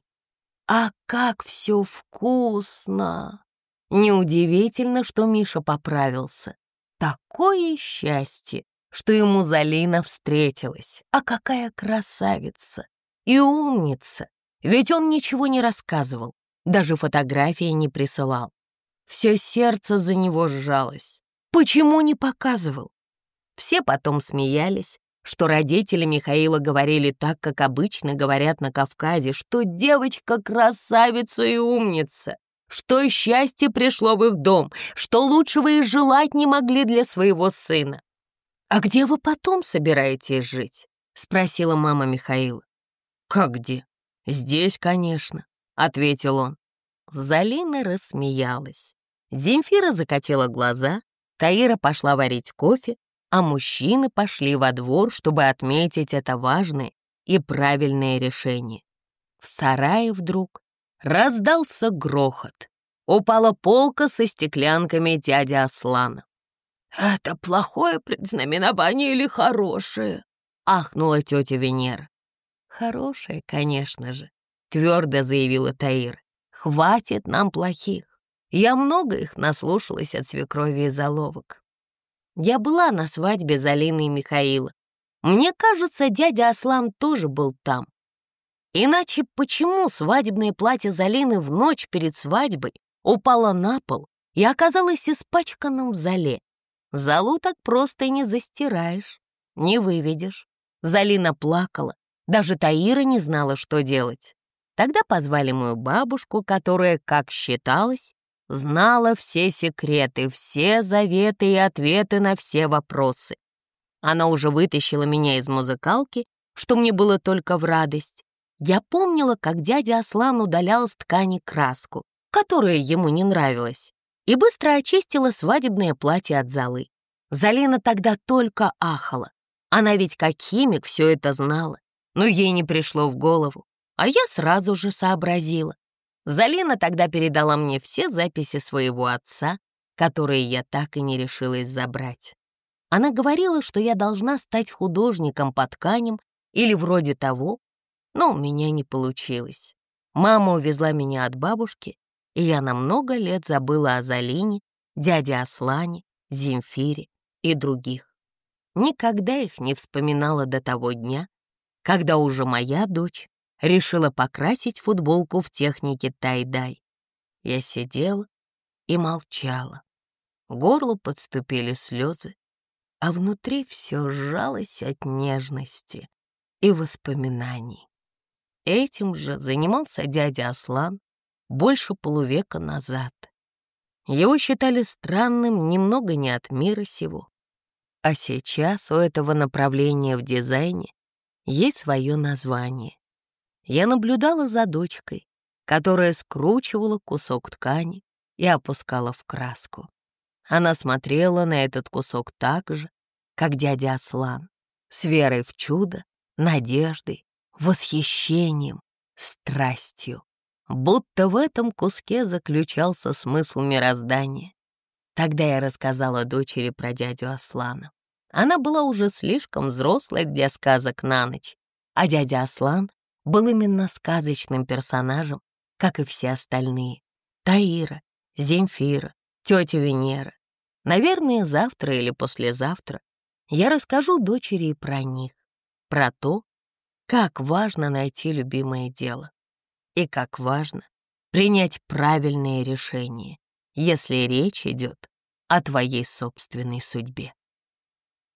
А как все вкусно! Неудивительно, что Миша поправился. Такое счастье, что ему Залина встретилась. А какая красавица! И умница! Ведь он ничего не рассказывал, даже фотографии не присылал. Все сердце за него сжалось. Почему не показывал? Все потом смеялись, что родители Михаила говорили так, как обычно говорят на Кавказе, что девочка красавица и умница, что счастье пришло в их дом, что лучшего и желать не могли для своего сына. «А где вы потом собираетесь жить?» — спросила мама Михаила. «Как где? Здесь, конечно», — ответил он. Залина рассмеялась. Земфира закатила глаза, Таира пошла варить кофе, а мужчины пошли во двор, чтобы отметить это важное и правильное решение. В сарае вдруг раздался грохот. Упала полка со стеклянками дяди Аслана. «Это плохое предзнаменование или хорошее?» — ахнула тетя Венера. Хорошая, конечно же, твердо заявила Таира. Хватит нам плохих. Я много их наслушалась от свекрови и заловок. Я была на свадьбе Залины и Михаила. Мне кажется, дядя Аслан тоже был там. Иначе почему свадебное платье Залины в ночь перед свадьбой упало на пол и оказалось испачканным в золе? Золу так просто и не застираешь, не выведешь. Залина плакала, даже Таира не знала, что делать. Тогда позвали мою бабушку, которая, как считалось, знала все секреты, все заветы и ответы на все вопросы. Она уже вытащила меня из музыкалки, что мне было только в радость. Я помнила, как дядя Аслан удалял с ткани краску, которая ему не нравилась, и быстро очистила свадебное платье от золы. Залина тогда только ахала. Она ведь как химик все это знала, но ей не пришло в голову, а я сразу же сообразила. Залина тогда передала мне все записи своего отца, которые я так и не решилась забрать. Она говорила, что я должна стать художником по тканям или вроде того, но у меня не получилось. Мама увезла меня от бабушки, и я на много лет забыла о Залине, дяде Аслане, Земфире и других. Никогда их не вспоминала до того дня, когда уже моя дочь решила покрасить футболку в технике тай-дай. Я сидела и молчала. К горлу подступили слезы, а внутри все сжалось от нежности и воспоминаний. Этим же занимался дядя Аслан больше полувека назад. Его считали странным немного не от мира сего. А сейчас у этого направления в дизайне есть свое название. Я наблюдала за дочкой, которая скручивала кусок ткани и опускала в краску. Она смотрела на этот кусок так же, как дядя Аслан, с верой в чудо, надеждой, восхищением, страстью. Будто в этом куске заключался смысл мироздания. Тогда я рассказала дочери про дядю Аслана. Она была уже слишком взрослой для сказок на ночь, а дядя Аслан был именно сказочным персонажем, как и все остальные. Таира, Земфира, тетя Венера. Наверное, завтра или послезавтра я расскажу дочери и про них, про то, как важно найти любимое дело и как важно принять правильное решение, если речь идет о твоей собственной судьбе.